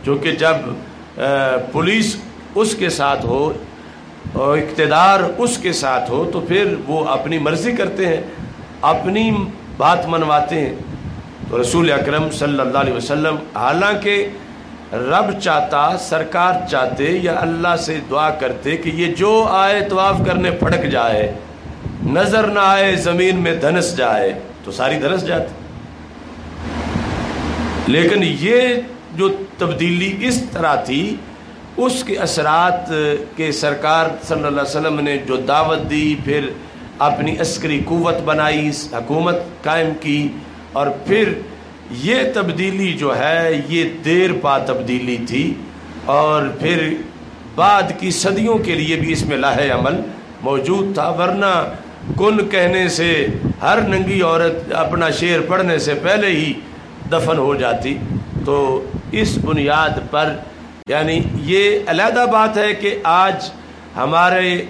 چونکہ جب پولیس اس کے ساتھ ہو اور اقتدار اس کے ساتھ ہو تو پھر وہ اپنی مرضی کرتے ہیں، اپنی بات منواتے ہیں۔ تو رسول اکرم صلی اللہ علیہ وسلم حالانکہ رب چاہتا، سرکار چاہتے یا اللہ سے دعا کرتے کہ یہ جو آئے طواف کرنے پھڑک جائے، نظر نہ آئے زمین میں دھنس جائے، تو ساری دھنس جاتی، لیکن یہ جو تبدیلی اس طرح تھی، اس کے اثرات کے سرکار صلی اللہ علیہ وسلم نے جو دعوت دی، پھر اپنی عسکری قوت بنائی، حکومت قائم کی، اور پھر یہ تبدیلی جو ہے یہ دیر پا تبدیلی تھی، اور پھر بعد کی صدیوں کے لیے بھی اس میں لاہ عمل موجود تھا، ورنہ کن کہنے سے ہر ننگی عورت اپنا شعر پڑھنے سے پہلے ہی دفن ہو جاتی۔ تو اس بنیاد پر یعنی یہ علیحدہ بات ہے کہ آج ہمارے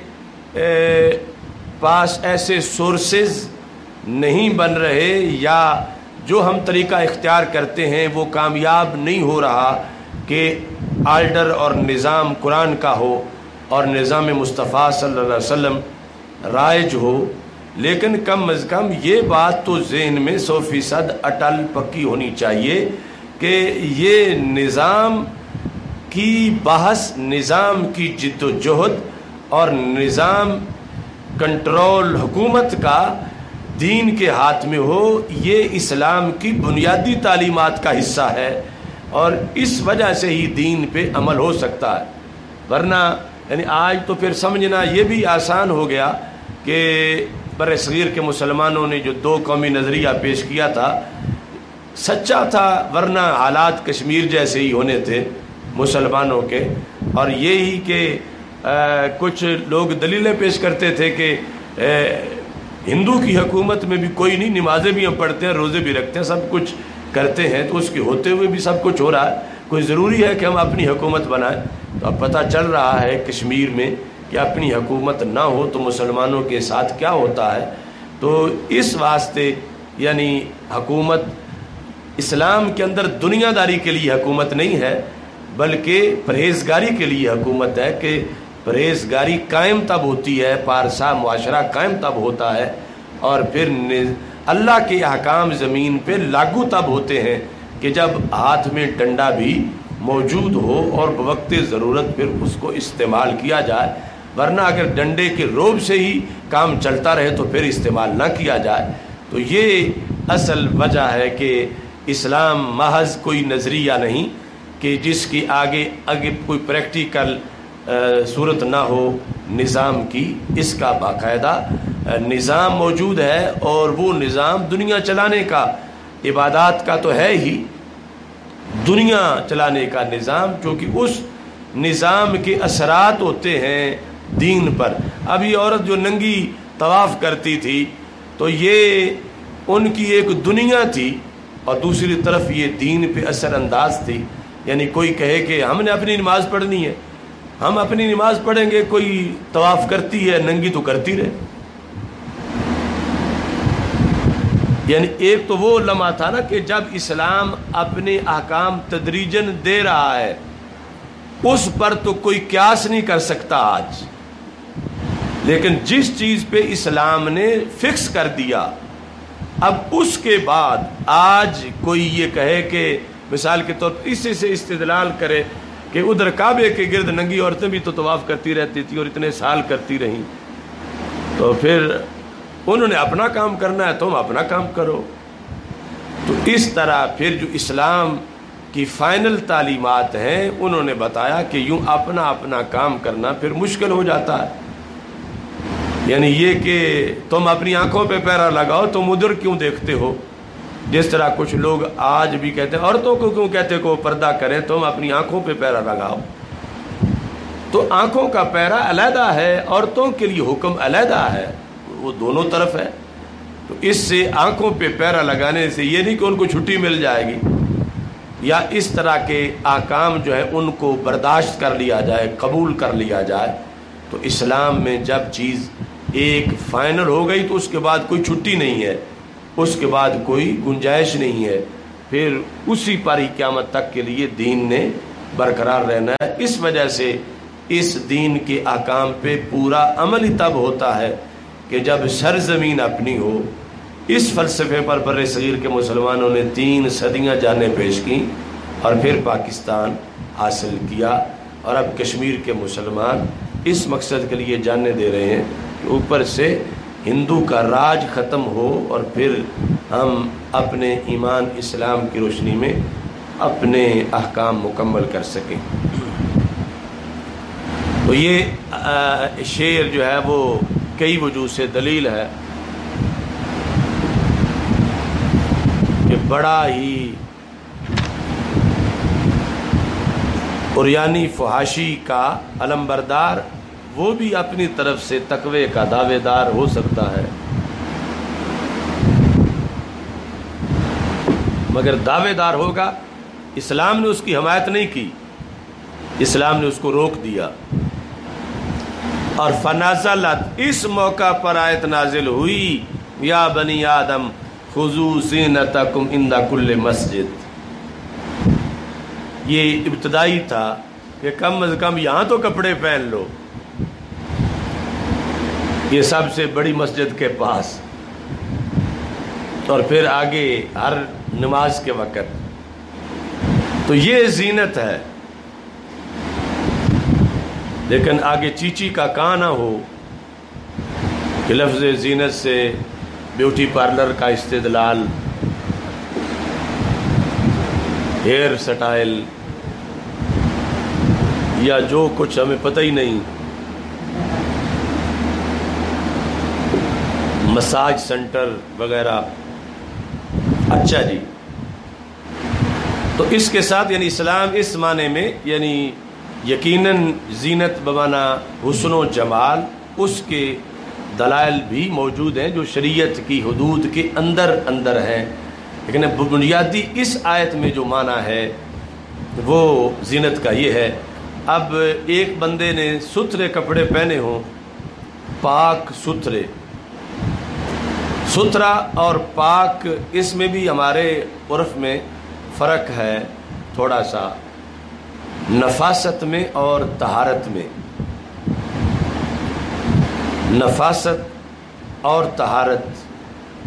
پاس ایسے سورسز نہیں بن رہے، یا جو ہم طریقہ اختیار کرتے ہیں وہ کامیاب نہیں ہو رہا کہ آرڈر اور نظام قرآن کا ہو اور نظام مصطفیٰ صلی اللہ علیہ وسلم رائج ہو، لیکن کم از کم یہ بات تو ذہن میں 100% اٹل پکی ہونی چاہیے کہ یہ نظام کی بحث، نظام کی جد و جہد اور نظام کنٹرول حکومت کا دین کے ہاتھ میں ہو، یہ اسلام کی بنیادی تعلیمات کا حصہ ہے، اور اس وجہ سے ہی دین پہ عمل ہو سکتا ہے۔ ورنہ یعنی آج تو پھر سمجھنا یہ بھی آسان ہو گیا کہ بر صغیر کے مسلمانوں نے جو دو قومی نظریہ پیش کیا تھا سچا تھا، ورنہ حالات کشمیر جیسے ہی ہونے تھے مسلمانوں کے، اور یہی کہ کچھ لوگ دلیلیں پیش کرتے تھے کہ ہندو کی حکومت میں بھی کوئی نہیں، نمازیں بھی ہم پڑھتے ہیں، روزے بھی رکھتے ہیں، سب کچھ کرتے ہیں، تو اس کے ہوتے ہوئے بھی سب کچھ ہو رہا ہے، کوئی ضروری ہے کہ ہم اپنی حکومت بنائیں؟ تو اب پتہ چل رہا ہے کشمیر میں کہ اپنی حکومت نہ ہو تو مسلمانوں کے ساتھ کیا ہوتا ہے۔ تو اس واسطے یعنی حکومت اسلام کے اندر دنیا داری کے لیے حکومت نہیں ہے، بلکہ پرہیزگاری کے لیے حکومت ہے، کہ پرہیزگاری قائم تب ہوتی ہے، پارسا معاشرہ قائم تب ہوتا ہے، اور پھر اللہ کے احکام زمین پہ لاگو تب ہوتے ہیں کہ جب ہاتھ میں ڈنڈا بھی موجود ہو اور بوقت ضرورت پھر اس کو استعمال کیا جائے، ورنہ اگر ڈنڈے کے روب سے ہی کام چلتا رہے تو پھر استعمال نہ کیا جائے۔ تو یہ اصل وجہ ہے کہ اسلام محض کوئی نظریہ نہیں کہ جس کی آگے کوئی پریکٹیکل صورت نہ ہو نظام کی، اس کا باقاعدہ نظام موجود ہے، اور وہ نظام دنیا چلانے کا، عبادات کا تو ہے ہی، دنیا چلانے کا نظام، کیونکہ اس نظام کے اثرات ہوتے ہیں دین پر۔ اب یہ عورت جو ننگی طواف کرتی تھی تو یہ ان کی ایک دنیا تھی، اور دوسری طرف یہ دین پہ اثر انداز تھی۔ یعنی کوئی کہے کہ ہم نے اپنی نماز پڑھنی ہے، ہم اپنی نماز پڑھیں گے، کوئی طواف کرتی ہے ننگی تو کرتی رہے۔ یعنی ایک تو وہ لمحہ تھا نا کہ جب اسلام اپنے احکام تدریجاً دے رہا ہے، اس پر تو کوئی قیاس نہیں کر سکتا آج، لیکن جس چیز پہ اسلام نے فکس کر دیا، اب اس کے بعد آج کوئی یہ کہے کہ مثال کے طور پر اس سے استدلال کرے کہ ادھر کعبے کے گرد ننگی عورتیں بھی تو طواف کرتی رہتی تھی اور اتنے سال کرتی رہیں، تو پھر انہوں نے اپنا کام کرنا ہے، تم اپنا کام کرو۔ تو اس طرح پھر جو اسلام کی فائنل تعلیمات ہیں انہوں نے بتایا کہ یوں اپنا اپنا کام کرنا پھر مشکل ہو جاتا ہے۔ یعنی یہ کہ تم اپنی آنکھوں پہ پیرا لگاؤ، تم ادھر کیوں دیکھتے ہو؟ جس طرح کچھ لوگ آج بھی کہتے ہیں عورتوں کو کیوں کہتے کہ وہ پردہ کریں، تم اپنی آنکھوں پہ پیرا لگاؤ۔ تو آنکھوں کا پیرا علیحدہ ہے، عورتوں کے لیے حکم علیحدہ ہے، وہ دونوں طرف ہے۔ تو اس سے آنکھوں پہ پیرا لگانے سے یہ نہیں کہ ان کو چھٹی مل جائے گی، یا اس طرح کے احکام جو ہے ان کو برداشت کر لیا جائے، قبول کر لیا جائے۔ تو اسلام میں جب چیز ایک فائنل ہو گئی تو اس کے بعد کوئی چھٹی نہیں ہے، اس کے بعد کوئی گنجائش نہیں ہے، پھر اسی پر ہی قیامت تک کے لیے دین نے برقرار رہنا ہے۔ اس وجہ سے اس دین کے احکام پہ پورا عمل ہی تب ہوتا ہے کہ جب سرزمین اپنی ہو۔ اس فلسفے پر بر صغیر کے مسلمانوں نے 3 صدیاں جانیں پیش کی اور پھر پاکستان حاصل کیا، اور اب کشمیر کے مسلمان اس مقصد کے لیے جاننے دے رہے ہیں کہ اوپر سے ہندو کا راج ختم ہو اور پھر ہم اپنے ایمان اسلام کی روشنی میں اپنے احکام مکمل کر سکیں۔ تو یہ شعر جو ہے وہ کئی وجوہ سے دلیل ہے کہ بڑا ہی عریانی فحاشی کا علمبردار وہ بھی اپنی طرف سے تقوی کا دعوے دار ہو سکتا ہے، مگر دعوے دار ہوگا۔ اسلام نے اس کی حمایت نہیں کی، اسلام نے اس کو روک دیا۔ اور فنازلت، اس موقع پر آیت نازل ہوئی، یا بنی آدم خذوا زینتکم عند کل مسجد۔ یہ ابتدائی تھا کہ کم از کم یہاں تو کپڑے پہن لو، یہ سب سے بڑی مسجد کے پاس، اور پھر آگے ہر نماز کے وقت۔ تو یہ زینت ہے، لیکن آگے چیچی کا کہاں نہ ہو کہ لفظ زینت سے بیوٹی پارلر کا استدلال، ہیئر سٹائل یا جو کچھ ہمیں پتہ ہی نہیں، مساج سینٹر وغیرہ۔ اچھا جی، تو اس کے ساتھ یعنی اسلام اس معنی میں یعنی یقیناً زینت بمعنی حسن و جمال، اس کے دلائل بھی موجود ہیں جو شریعت کی حدود کے اندر ہیں، لیکن بنیادی اس آیت میں جو معنی ہے وہ زینت کا یہ ہے۔ اب ایک بندے نے ستھرے کپڑے پہنے ہوں، پاک ستھرے، ستھرا اور پاک، اس میں بھی ہمارے عرف میں فرق ہے تھوڑا سا، نفاست میں اور طہارت میں۔ نفاست اور طہارت،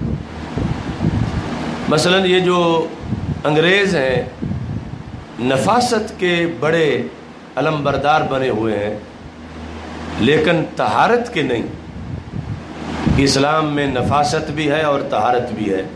مثلا یہ جو انگریز ہیں نفاست کے بڑے علمبردار بنے ہوئے ہیں، لیکن طہارت کے نہیں۔ اسلام میں نفاست بھی ہے اور طہارت بھی ہے،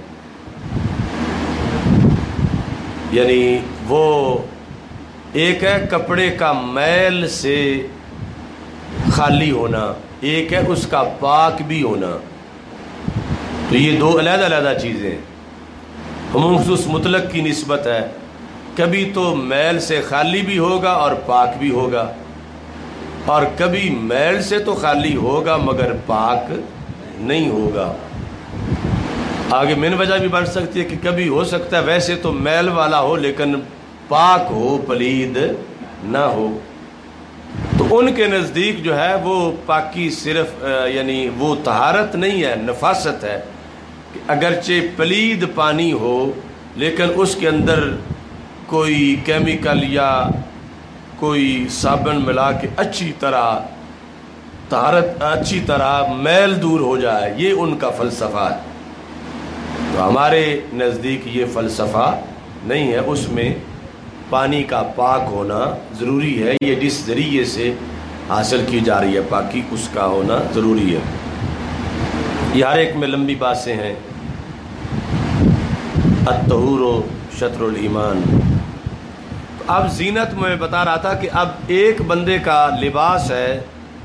یعنی وہ ایک ہے کپڑے کا میل سے خالی ہونا، ایک ہے اس کا پاک بھی ہونا۔ تو یہ دو علیحدہ علیحدہ چیزیں، عموم خصوص مطلق کی نسبت ہے۔ کبھی تو میل سے خالی بھی ہوگا اور پاک بھی ہوگا، اور کبھی میل سے تو خالی ہوگا مگر پاک نہیں ہوگا۔ آگے من وجہ بھی بن سکتی ہے کہ کبھی ہو سکتا ہے ویسے تو میل والا ہو لیکن پاک ہو، پلید نہ ہو۔ تو ان کے نزدیک جو ہے وہ پاکی صرف یعنی وہ طہارت نہیں ہے، نفاست ہے، کہ اگرچہ پلید پانی ہو لیکن اس کے اندر کوئی کیمیکل یا کوئی صابن ملا کے اچھی طرح طہارت، اچھی طرح میل دور ہو جائے، یہ ان کا فلسفہ ہے۔ تو ہمارے نزدیک یہ فلسفہ نہیں ہے، اس میں پانی کا پاک ہونا ضروری ہے، یہ جس ذریعے سے حاصل کی جا رہی ہے پاکی، اس کا ہونا ضروری ہے۔ یہ ہر ایک میں لمبی باتیں ہیں۔ الطہور شطر الایمان۔ اب زینت میں بتا رہا تھا کہ اب ایک بندے کا لباس ہے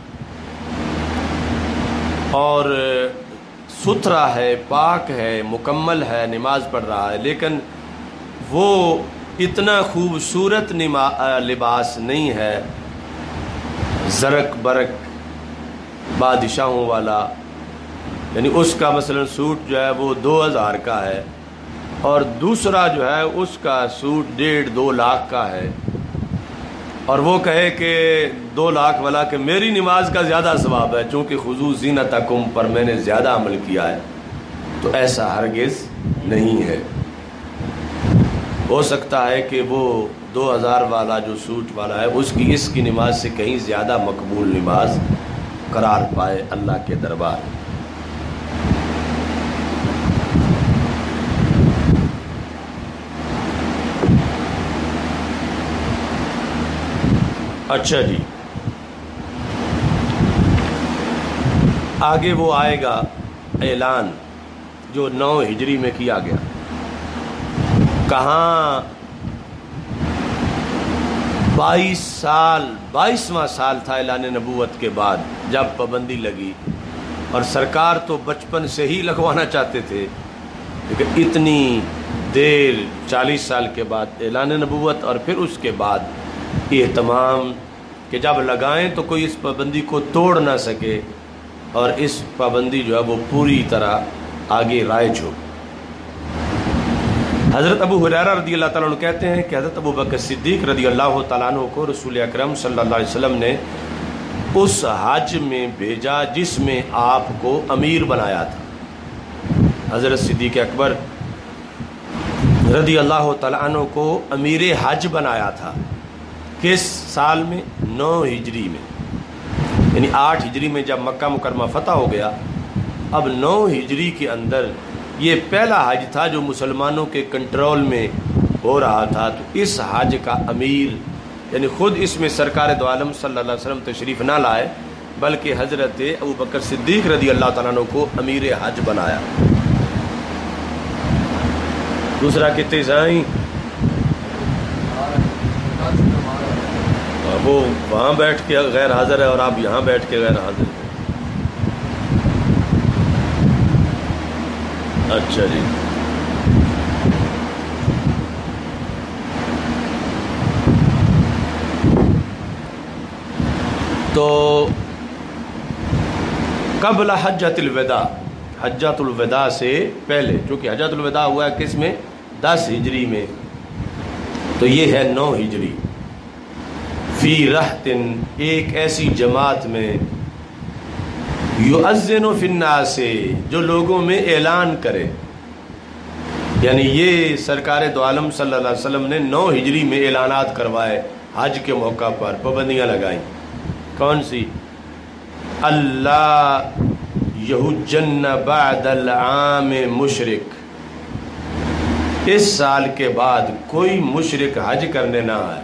اور ستھرا ہے، پاک ہے، مکمل ہے، نماز پڑھ رہا ہے، لیکن وہ اتنا خوبصورت لباس نہیں ہے، زرق برق بادشاہوں والا، یعنی اس کا مثلا سوٹ جو ہے وہ 2000 کا ہے اور دوسرا جو ہے اس کا سوٹ 1.5-2 لاکھ کا ہے، اور وہ کہے کہ 2 لاکھ والا کہ میری نماز کا زیادہ ثواب ہے چونکہ خذوا زینتکم پر میں نے زیادہ عمل کیا ہے، تو ایسا ہرگز نہیں ہے۔ ہو سکتا ہے کہ وہ 2000 والا جو سوٹ والا ہے اس کی نماز سے کہیں زیادہ مقبول نماز قرار پائے اللہ کے دربار۔ اچھا جی، آگے وہ آئے گا اعلان جو 9 ہجری میں کیا گیا۔ کہاں 22واں سال تھا اعلان نبوت کے بعد جب پابندی لگی، اور سرکار تو بچپن سے ہی لگوانا چاہتے تھے، لیکن اتنی دیر 40 سال کے بعد اعلان نبوت، اور پھر اس کے بعد اہتمام کہ جب لگائیں تو کوئی اس پابندی کو توڑ نہ سکے، اور اس پابندی جو ہے وہ پوری طرح آگے رائج ہو۔ حضرت ابو ہریرہ رضی اللہ تعالیٰ عنہ کہتے ہیں کہ حضرت ابو بکر صدیق رضی اللہ تعالیٰ عنہ کو رسول اکرم صلی اللہ علیہ وسلم نے اس حج میں بھیجا جس میں آپ کو امیر بنایا تھا۔ حضرت صدیق اکبر رضی اللہ تعالیٰ عنہ کو امیر حج بنایا تھا، کس سال میں؟ 9 ہجری میں، یعنی 8 ہجری میں جب مکہ مکرمہ فتح ہو گیا، اب 9 ہجری کے اندر یہ پہلا حج تھا جو مسلمانوں کے کنٹرول میں ہو رہا تھا۔ تو اس حج کا امیر، یعنی خود اس میں سرکار دو عالم صلی اللہ علیہ وسلم تشریف نہ لائے، بلکہ حضرت ابو بکر صدیق رضی اللہ تعالیٰ عنہ کو امیر حج بنایا۔ دوسرا کتنے سائیں وہ وہاں بیٹھ کے غیر حاضر ہے اور آپ یہاں بیٹھ کے غیر حاضر ہیں۔ اچھا جی، تو قبل حجۃ الوداع، حجۃ الوداع سے پہلے، چونکہ حجۃ الوداع ہوا ہے کس میں؟ 10 ہجری میں، تو یہ ہے 9 ہجری۔ فی رہط، ایک ایسی جماعت میں، یؤذن فی الناس، جو لوگوں میں اعلان کرے، یعنی یہ سرکار دو عالم صلی اللہ علیہ وسلم نے 9 ہجری میں اعلانات کروائے، حج کے موقع پر پابندیاں لگائیں۔ کون سی؟ اللہ یحجن بعد العام مشرک، اس سال کے بعد کوئی مشرک حج کرنے نہ آئے۔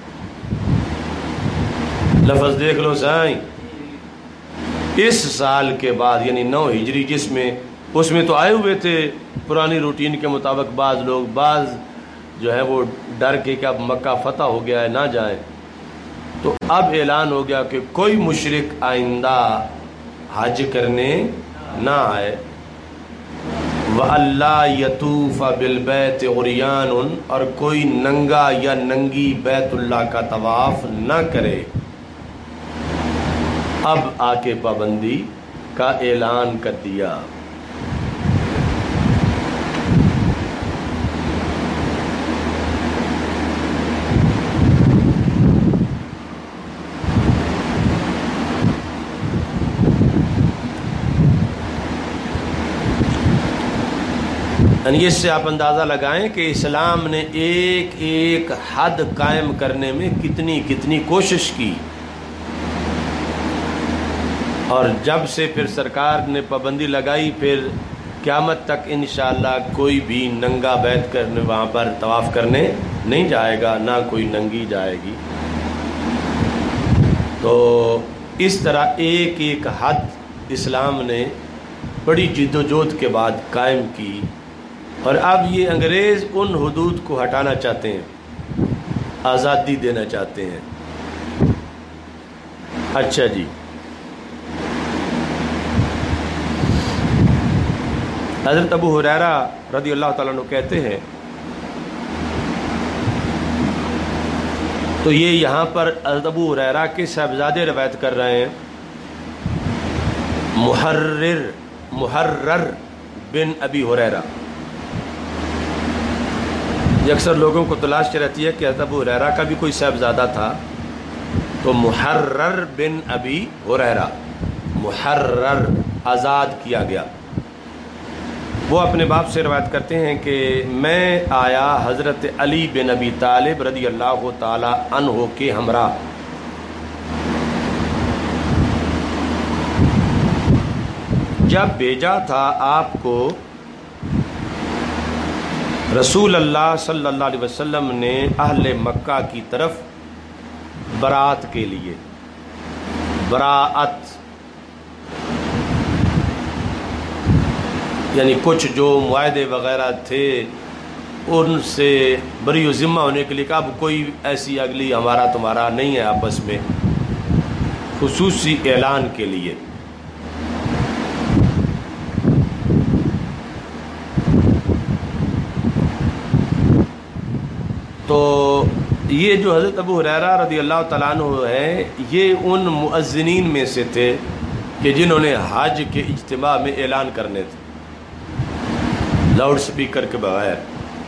لفظ دیکھ لو سائیں، اس سال کے بعد یعنی 9 ہجری، جس میں اس میں تو آئے ہوئے تھے پرانی روٹین کے مطابق بعض لوگ، بعض جو ہے وہ ڈر کے کہ اب مکہ فتح ہو گیا ہے نہ جائیں، تو اب اعلان ہو گیا کہ کوئی مشرک آئندہ حج کرنے نہ آئے۔ وَأَلَّا يَطُوفَ بِالْبَيْتِ عُرْيَانٌ، اور کوئی ننگا یا ننگی بیت اللہ کا طواف نہ کرے۔ اب آ کے پابندی کا اعلان کر دیا۔ یعنی اس سے آپ اندازہ لگائیں کہ اسلام نے ایک ایک حد قائم کرنے میں کتنی کتنی کوشش کی، اور جب سے پھر سرکار نے پابندی لگائی، پھر قیامت تک انشاءاللہ کوئی بھی ننگا بیت کرنے وہاں پر طواف کرنے نہیں جائے گا، نہ کوئی ننگی جائے گی۔ تو اس طرح ایک ایک حد اسلام نے بڑی جد و جہد کے بعد قائم کی، اور اب یہ انگریز ان حدود کو ہٹانا چاہتے ہیں، آزادی دینا چاہتے ہیں۔ اچھا جی، حضرت ابو ہریرہ رضی اللہ تعالیٰ عنہ کہتے ہیں، تو یہ یہاں پر حضرت ابو ہریرہ کے صاحبزادے روایت کر رہے ہیں، محرر بن ابی ہریرہ۔ یہ اکثر لوگوں کو تلاش رہتی ہے کہ حضرت ابو ہریرہ کا بھی کوئی صاحبزادہ تھا، تو محرر بن ابی ہریرہ، محرر آزاد کیا گیا۔ وہ اپنے باپ سے روایت کرتے ہیں کہ میں آیا حضرت علی بن ابی طالب رضی اللہ تعالی عنہ کے ہمراہ، جب بھیجا تھا آپ کو رسول اللہ صلی اللہ علیہ وسلم نے اہل مکہ کی طرف برات کے لیے، براعت یعنی کچھ جو معاہدے وغیرہ تھے ان سے بری و ذمہ ہونے کے لیے، کہ اب کوئی ایسی اگلی ہمارا تمہارا نہیں ہے آپس میں، خصوصی اعلان کے لیے۔ تو یہ جو حضرت ابو ہریرہ رضی اللہ تعالیٰ عنہ ہیں، یہ ان مؤذنین میں سے تھے کہ جنہوں نے حج کے اجتماع میں اعلان کرنے تھے لاؤڈ سپیکر کے بغیر۔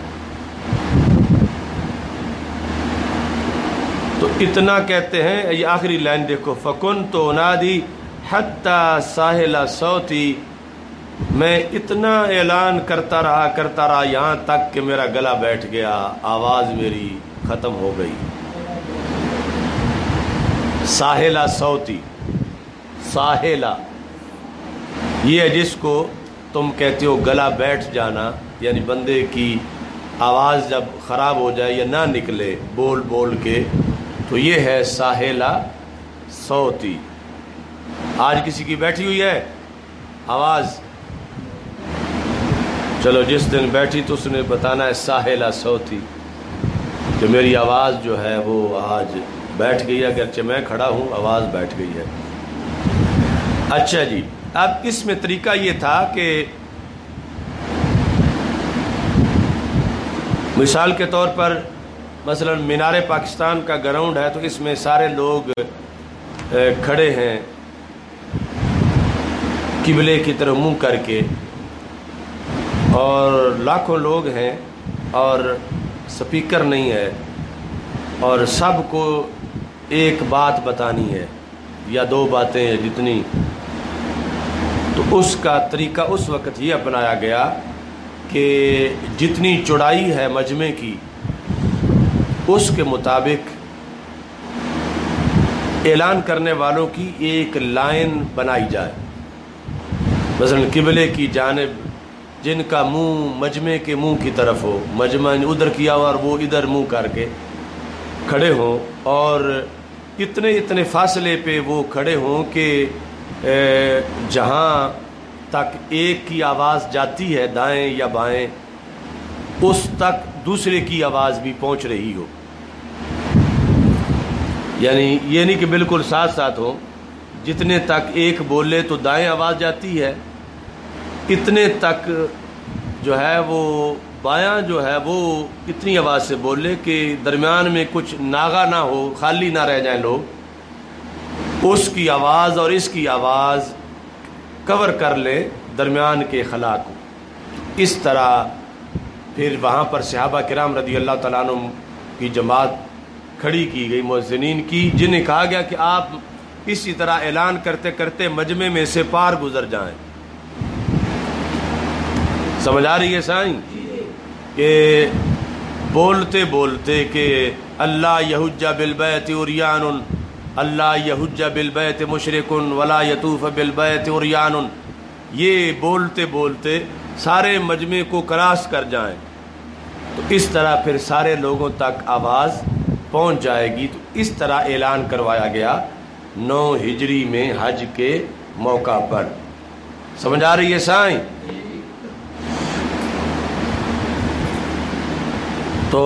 تو اتنا کہتے ہیں، یہ آخری لائن دیکھو، فَكُنْتُ أُنَادِي حَتَّى سَاحِلَ صَوْتِي، میں اتنا اعلان کرتا رہا یہاں تک کہ میرا گلا بیٹھ گیا، آواز میری ختم ہو گئی۔ ساحلہ صوتی، ساحلہ یہ ہے جس کو تم کہتے ہو گلا بیٹھ جانا، یعنی بندے کی آواز جب خراب ہو جائے یا نہ نکلے بول بول کے، تو یہ ہے ساحلہ صوتی۔ آج کسی کی بیٹھی ہوئی ہے آواز؟ چلو جس دن بیٹھی تو اس نے بتانا ہے ساحلہ صوتی کہ میری آواز جو ہے وہ آج بیٹھ گئی ہے، اگرچہ میں کھڑا ہوں آواز بیٹھ گئی ہے۔ اچھا جی، اب اس میں طریقہ یہ تھا کہ مثال کے طور پر مثلا مینار پاکستان کا گراؤنڈ ہے، تو اس میں سارے لوگ کھڑے ہیں قبلے کی طرف منہ کر کے، اور لاکھوں لوگ ہیں اور سپیکر نہیں ہے، اور سب کو ایک بات بتانی ہے یا دو باتیں جتنی، تو اس کا طریقہ اس وقت یہ اپنایا گیا کہ جتنی چوڑائی ہے مجمع کی اس کے مطابق اعلان کرنے والوں کی ایک لائن بنائی جائے۔ مثلا قبلے کی جانب جن کا منہ مجمع کے منہ کی طرف ہو، مجمع ادھر کیا ہوا اور وہ ادھر منہ کر کے کھڑے ہوں، اور اتنے فاصلے پہ وہ کھڑے ہوں کہ جہاں تک ایک کی آواز جاتی ہے دائیں یا بائیں اس تک دوسرے کی آواز بھی پہنچ رہی ہو، یعنی یہ نہیں کہ بالکل ساتھ ساتھ ہو، جتنے تک ایک بولے تو دائیں آواز جاتی ہے، اتنے تک جو ہے وہ بایاں جو ہے وہ اتنی آواز سے بولے کہ درمیان میں کچھ ناغا نہ ہو، خالی نہ رہ جائیں لوگ، اس کی آواز اور اس کی آواز کور کر لے درمیان کے خلا کو۔ اس طرح پھر وہاں پر صحابہ کرام رضی اللہ تعالیٰ عنہ کی جماعت کھڑی کی گئی، مؤذنین کی، جنہیں کہا گیا کہ آپ اسی طرح اعلان کرتے کرتے مجمع میں سے پار گزر جائیں۔ سمجھ آ رہی ہے سائیں؟ کہ بولتے بولتے کہ اللہ یحج بالبیت عریان، اللہ یحج بالبیت مشرک ولا یطوف بالبیت عریان، یہ بولتے بولتے سارے مجمع کو کراس کر جائیں، تو اس طرح پھر سارے لوگوں تک آواز پہنچ جائے گی۔ تو اس طرح اعلان کروایا گیا 9 ہجری میں حج کے موقع پر۔ سمجھ آ رہی ہے سائیں؟ تو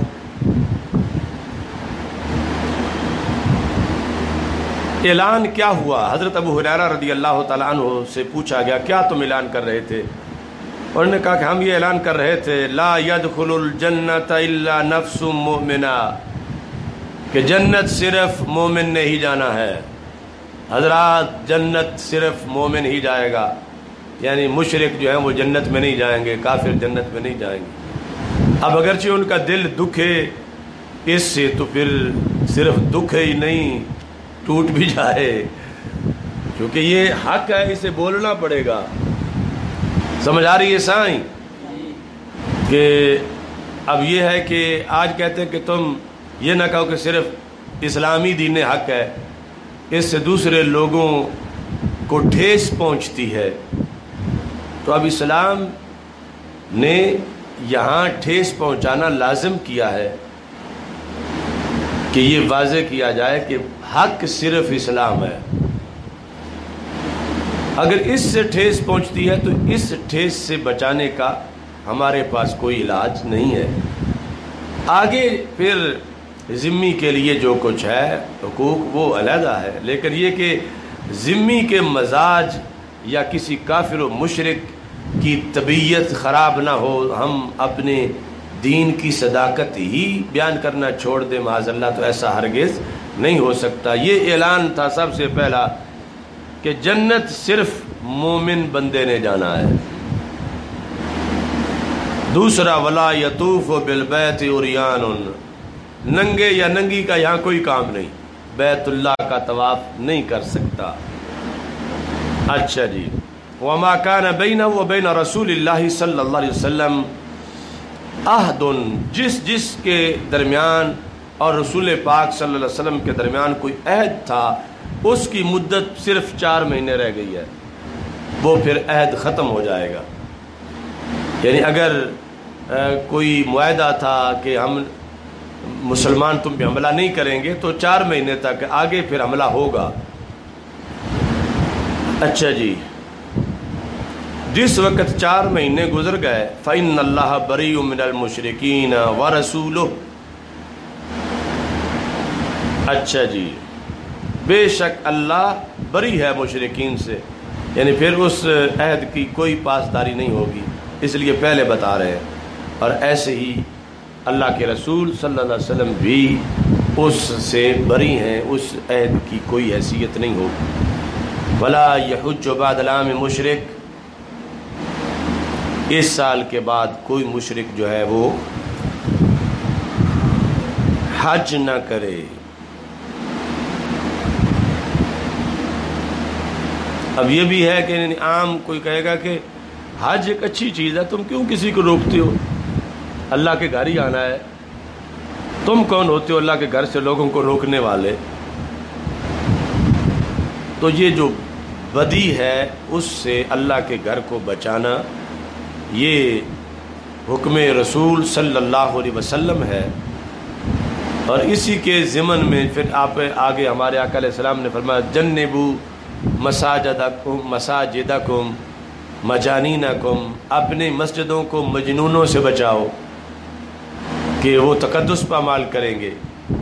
اعلان کیا ہوا؟ حضرت ابو ہریرہ رضی اللہ تعالیٰ عنہ سے پوچھا گیا کیا تم اعلان کر رہے تھے؟ انہوں نے کہا کہ ہم یہ اعلان کر رہے تھے لا يدخل الجنت الا نفس مؤمنہ، کہ جنت صرف مومن نے ہی جانا ہے۔ حضرات جنت صرف مومن ہی جائے گا، یعنی مشرک جو ہیں وہ جنت میں نہیں جائیں گے، کافر جنت میں نہیں جائیں گے۔ اب اگرچہ ان کا دل دکھے اس سے، تو پھر صرف دکھ ہی نہیں ٹوٹ بھی جائے، کیونکہ یہ حق ہے، اسے بولنا پڑے گا۔ سمجھ آ رہی ہے سائیں؟ کہ اب یہ ہے کہ آج کہتے ہیں کہ تم یہ نہ کہو کہ صرف اسلامی دین حق ہے، اس سے دوسرے لوگوں کو ٹھیس پہنچتی ہے، تو اب اسلام نے یہاں ٹھیس پہنچانا لازم کیا ہے کہ یہ واضح کیا جائے کہ حق صرف اسلام ہے۔ اگر اس سے ٹھیس پہنچتی ہے تو اس ٹھیس سے بچانے کا ہمارے پاس کوئی علاج نہیں ہے۔ آگے پھر ذمی کے لیے جو کچھ ہے حقوق وہ علیحدہ ہے، لیکن یہ کہ ذمی کے مزاج یا کسی کافر و مشرک کی طبیعت خراب نہ ہو، ہم اپنے دین کی صداقت ہی بیان کرنا چھوڑ دیں معاذ اللہ، تو ایسا ہرگز نہیں ہو سکتا۔ یہ اعلان تھا سب سے پہلا کہ جنت صرف مومن بندے نے جانا ہے۔ دوسرا ولا یطوف بالبیت عریان، ننگے یا ننگی کا یہاں کوئی کام نہیں، بیت اللہ کا طواف نہیں کر سکتا۔ اچھا جی، وما کان بینہ و بین رسول اللہ صلی اللہ علیہ وسلم عہد، جس کے درمیان اور رسول پاک صلی اللہ علیہ وسلم کے درمیان کوئی عہد تھا، اس کی مدت صرف 4 مہینے رہ گئی ہے، وہ پھر عہد ختم ہو جائے گا۔ یعنی اگر کوئی معاہدہ تھا کہ ہم مسلمان تم پہ حملہ نہیں کریں گے تو 4 مہینے تک، آگے پھر حملہ ہوگا۔ اچھا جی، جس وقت 4 مہینے گزر گئے فَإِنَّ اللَّهَ بَرِيءٌ مِّنَ الْمُشْرِكِينَ وَرَسُولُهُ، اچھا جی، بے شک اللہ بری ہے مشرکین سے، یعنی پھر اس عہد کی کوئی پاسداری نہیں ہوگی، اس لیے پہلے بتا رہے ہیں۔ اور ایسے ہی اللہ کے رسول صلی اللہ علیہ وسلم بھی اس سے بری ہیں، اس عہد کی کوئی حیثیت نہیں ہوگی۔ ولا یحج بعد العام مشرک، اس سال کے بعد کوئی مشرک جو ہے وہ حج نہ کرے۔ اب یہ بھی ہے کہ عام کوئی کہے گا کہ حج ایک اچھی چیز ہے، تم کیوں کسی کو روکتے ہو؟ اللہ کے گھر ہی آنا ہے، تم کون ہوتے ہو اللہ کے گھر سے لوگوں کو روکنے والے؟ تو یہ جو بدی ہے اس سے اللہ کے گھر کو بچانا، یہ حکم رسول صلی اللہ علیہ وسلم ہے۔ اور اسی کے ضمن میں پھر آپ آگے ہمارے آقا علیہ السلام نے فرمایا جنبوا مساجدکم مجانینکم، اپنی مسجدوں کو مجنونوں سے بچاؤ کہ وہ تقدس پامال کریں گے،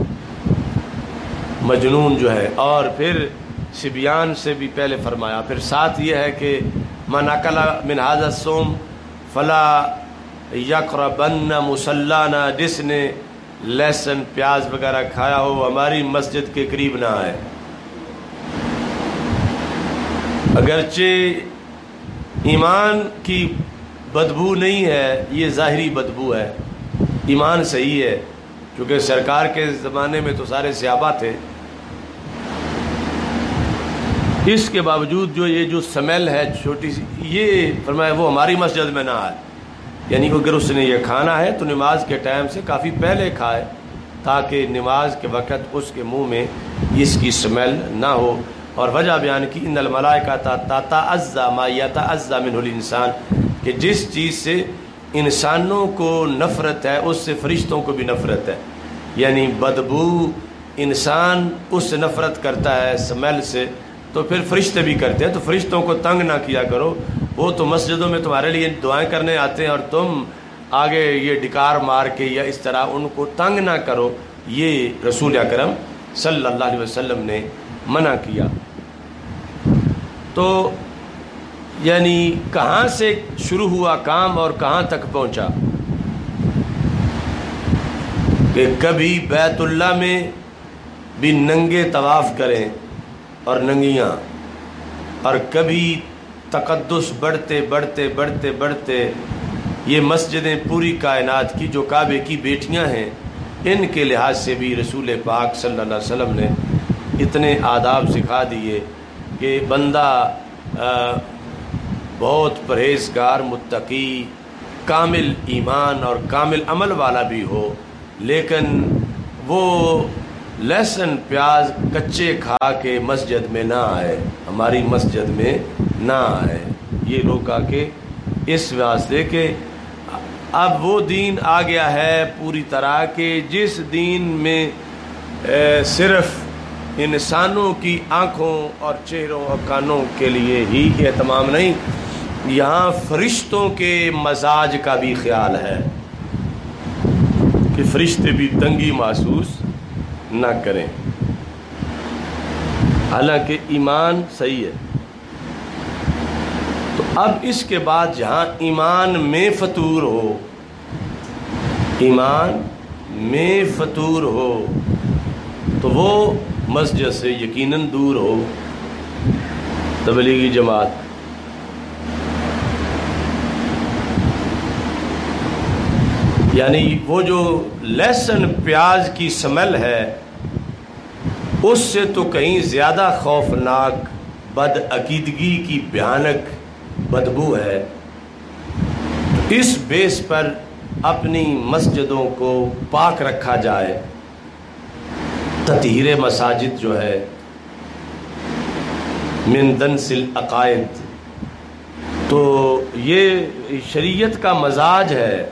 مجنون جو ہے۔ اور پھر صبیان سے بھی پہلے فرمایا، پھر ساتھ یہ ہے کہ من اکل من ھذا الصوم فلا یقربن مصلانا، جس نے لہسن پیاز وغیرہ کھایا ہو ہماری مسجد کے قریب نہ آئے۔ اگرچہ ایمان کی بدبو نہیں ہے، یہ ظاہری بدبو ہے، ایمان صحیح ہے، کیونکہ سرکار کے زمانے میں تو سارے صحابہ تھے، اس کے باوجود یہ جو سمیل ہے چھوٹی سی، یہ فرمایا وہ ہماری مسجد میں نہ آئے۔ یعنی اگر اس نے یہ کھانا ہے تو نماز کے ٹائم سے کافی پہلے کھائے، تاکہ نماز کے وقت اس کے منہ میں اس کی سمیل نہ ہو۔ اور وجہ بیان کی ان الملائکہ تتعزی ما یتعزی منہ الانسان، کہ جس چیز سے انسانوں کو نفرت ہے اس سے فرشتوں کو بھی نفرت ہے۔ یعنی بدبو انسان اس سے نفرت کرتا ہے، سمیل سے، تو پھر فرشتے بھی کرتے ہیں۔ تو فرشتوں کو تنگ نہ کیا کرو، وہ تو مسجدوں میں تمہارے لیے دعائیں کرنے آتے ہیں اور تم آگے یہ ڈکار مار کے یا اس طرح ان کو تنگ نہ کرو، یہ رسول اکرم صلی اللہ علیہ وسلم نے منع کیا۔ تو یعنی کہاں سے شروع ہوا کام اور کہاں تک پہنچا کہ کبھی بیت اللہ میں بھی ننگے طواف کریں اور ننگیاں، اور کبھی تقدس بڑھتے بڑھتے بڑھتے بڑھتے یہ مسجدیں پوری کائنات کی جو کعبے کی بیٹیاں ہیں، ان کے لحاظ سے بھی رسول پاک صلی اللہ علیہ وسلم نے اتنے آداب سکھا دیے کہ بندہ بہت پرہیزگار، متقی، کامل ایمان اور کامل عمل والا بھی ہو، لیکن وہ لہسن پیاز کچے کھا کے مسجد میں نہ آئے، ہماری مسجد میں نہ آئے۔ یہ لوگ آ کے اس واسطے کہ اب وہ دین آ گیا ہے پوری طرح کہ جس دین میں صرف انسانوں کی آنکھوں اور چہروں اور کانوں کے لیے ہی اہتمام نہیں، یہاں فرشتوں کے مزاج کا بھی خیال ہے کہ فرشتے بھی تنگی محسوس نہ کریں۔ حالانکہ ایمان صحیح ہے۔ تو اب اس کے بعد جہاں ایمان میں فطور ہو، ایمان میں فطور ہو تو وہ مسجد سے یقیناً دور ہو۔ تبلیغی جماعت یعنی وہ جو لہسن پیاز کی سمیل ہے اس سے تو کہیں زیادہ خوفناک بدعقیدگی کی بھیانک بدبو ہے۔ اس بیس پر اپنی مسجدوں کو پاک رکھا جائے، تطہیر مساجد جو ہے من دنس العقائد، تو یہ شریعت کا مزاج ہے۔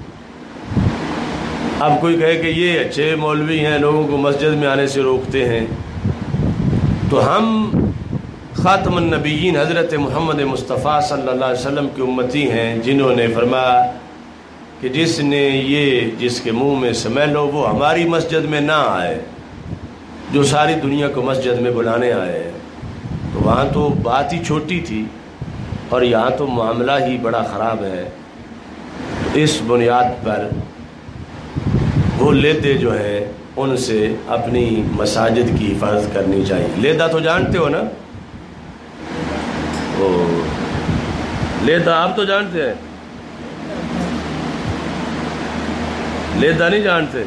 اب کوئی کہے کہ یہ اچھے مولوی ہیں، لوگوں کو مسجد میں آنے سے روکتے ہیں، تو ہم خاتم النبیین حضرت محمد مصطفیٰ صلی اللہ علیہ وسلم کی امتی ہیں، جنہوں نے فرمایا کہ جس کے منہ میں سمیل ہو وہ ہماری مسجد میں نہ آئے، جو ساری دنیا کو مسجد میں بلانے آئے ہیں۔ تو وہاں تو بات ہی چھوٹی تھی اور یہاں تو معاملہ ہی بڑا خراب ہے۔ اس بنیاد پر وہ لیدے جو ہیں ان سے اپنی مساجد کی حفاظت کرنی چاہیے۔ لیدہ تو جانتے ہو نا؟ لیدہ آپ تو جانتے ہیں، لیدہ نہیں جانتے؟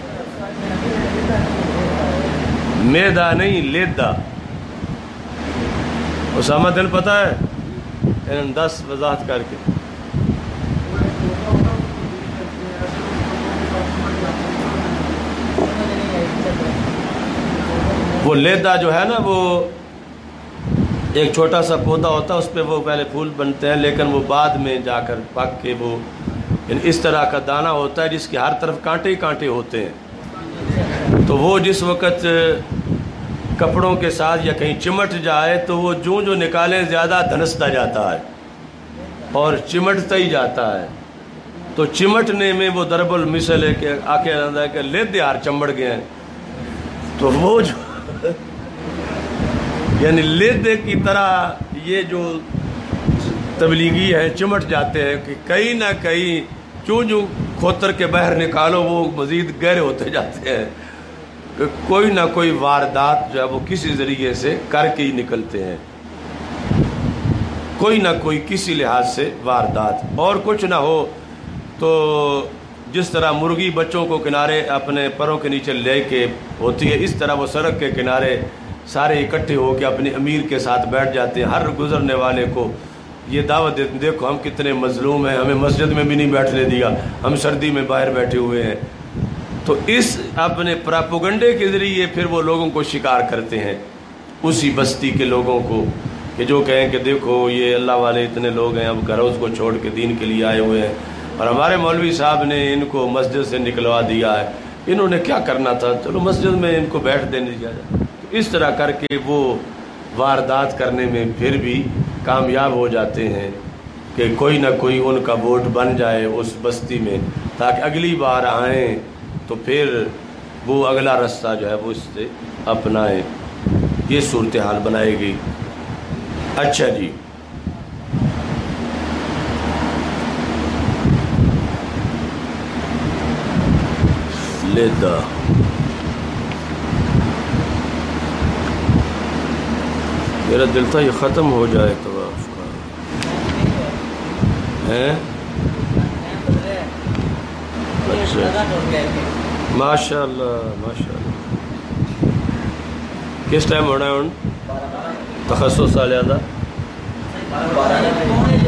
میدہ نہیں، لیدہ۔ اسامہ دن پتہ ہے؟ 10 وضاحت کر کے۔ وہ لیدہ جو ہے نا، وہ ایک چھوٹا سا پودا ہوتا ہے، اس پہ وہ پہلے پھول بنتے ہیں، لیکن وہ بعد میں جا کر پک کے وہ اس طرح کا دانہ ہوتا ہے جس کے ہر طرف کانٹے ہی کانٹے ہوتے ہیں۔ تو وہ جس وقت کپڑوں کے ساتھ یا کہیں چمٹ جائے تو وہ جو نکالیں زیادہ دھنستا جاتا ہے اور چمٹتا ہی جاتا ہے۔ تو چمٹنے میں وہ ضرب المثل ہے کہ آکے آندہ ہے کہ لیدے ہار چمڑ گئے ہیں۔ تو وہ جو یعنی لیدے کی طرح یہ جو تبلیغی ہے چمٹ جاتے ہیں کہ کہیں نہ کہیں جو کھوتر کے باہر نکالو وہ مزید گہرے ہوتے جاتے ہیں، کہ کوئی نہ کوئی واردات جو ہے وہ کسی ذریعے سے کر کے ہی نکلتے ہیں، کوئی نہ کوئی کسی لحاظ سے واردات۔ اور کچھ نہ ہو تو جس طرح مرغی بچوں کو کنارے اپنے پروں کے نیچے لے کے ہوتی ہے، اس طرح وہ سڑک کے کنارے سارے اکٹھے ہو کے اپنے امیر کے ساتھ بیٹھ جاتے ہیں۔ ہر گزرنے والے کو یہ دعوت دیتے ہیں، دیکھو ہم کتنے مظلوم ہیں، ہمیں مسجد میں بھی نہیں بیٹھنے دیا، ہم سردی میں باہر بیٹھے ہوئے ہیں۔ تو اس اپنے پراپوگنڈے کے ذریعے پھر وہ لوگوں کو شکار کرتے ہیں، اسی بستی کے لوگوں کو، کہ جو کہیں کہ دیکھو یہ اللہ والے اتنے لوگ ہیں، اب گھروں کو چھوڑ کے دین کے لیے آئے ہوئے ہیں، اور ہمارے مولوی صاحب نے ان کو مسجد سے نکلوا دیا ہے، انہوں نے کیا کرنا تھا، چلو مسجد میں ان کو بیٹھ دینے دیا جائے۔ تو اس طرح کر کے وہ واردات کرنے میں پھر بھی کامیاب ہو جاتے ہیں کہ کوئی نہ کوئی ان کا ووٹ بن جائے اس بستی میں، تاکہ اگلی بار آئیں تو پھر وہ اگلا رستہ جو ہے وہ اس سے اپنائیں۔ یہ صورتحال بنائے گی۔ اچھا جی، لیدہ میرا دل تھا یہ ختم ہو جائے طواف کا ہیں۔ اچھا ماشاء اللہ ماشاء اللہ۔ کس ٹائم ہونا ہے ان تخصص سال زیادہ؟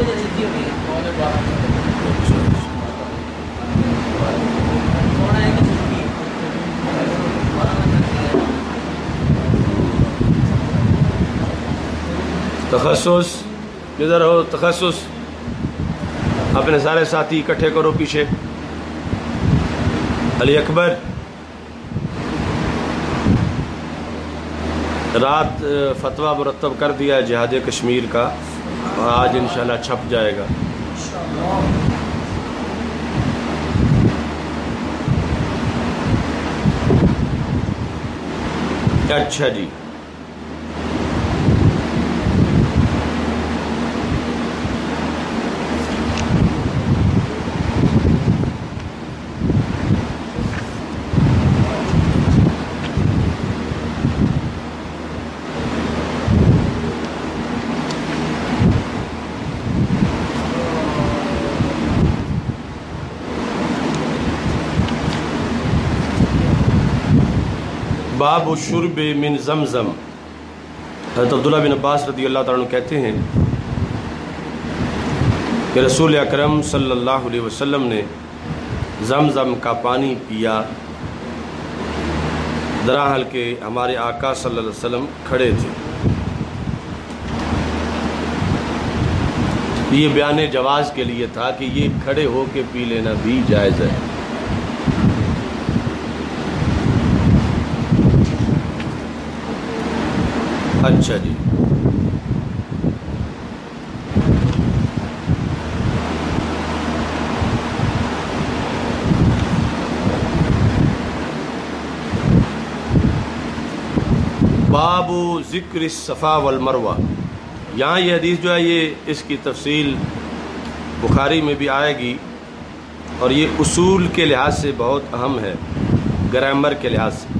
تخصص ادھر ہو، تخصص اپنے سارے ساتھی اکٹھے کرو پیچھے. علی اکبر، رات فتویٰ مرتب کر دیا ہے جہاد کشمیر کا، اور آج انشاءاللہ چھپ جائے گا. اچھا جی، باب الشرب من زمزم. حضرت عبداللہ بن عباس رضی اللہ تعالیٰ عنہ کہتے ہیں کہ رسول اکرم صلی اللہ علیہ وسلم نے زمزم کا پانی پیا، دراحال کے ہمارے آقا صلی اللہ علیہ وسلم کھڑے تھے. یہ بیان جواز کے لیے تھا کہ یہ کھڑے ہو کے پی لینا بھی جائز ہے. اچھا جی، باب ذکر الصفا والمروہ. یہاں یہ حدیث جو ہے یہ اس کی تفصیل بخاری میں بھی آئے گی، اور یہ اصول کے لحاظ سے بہت اہم ہے، گرامر کے لحاظ سے.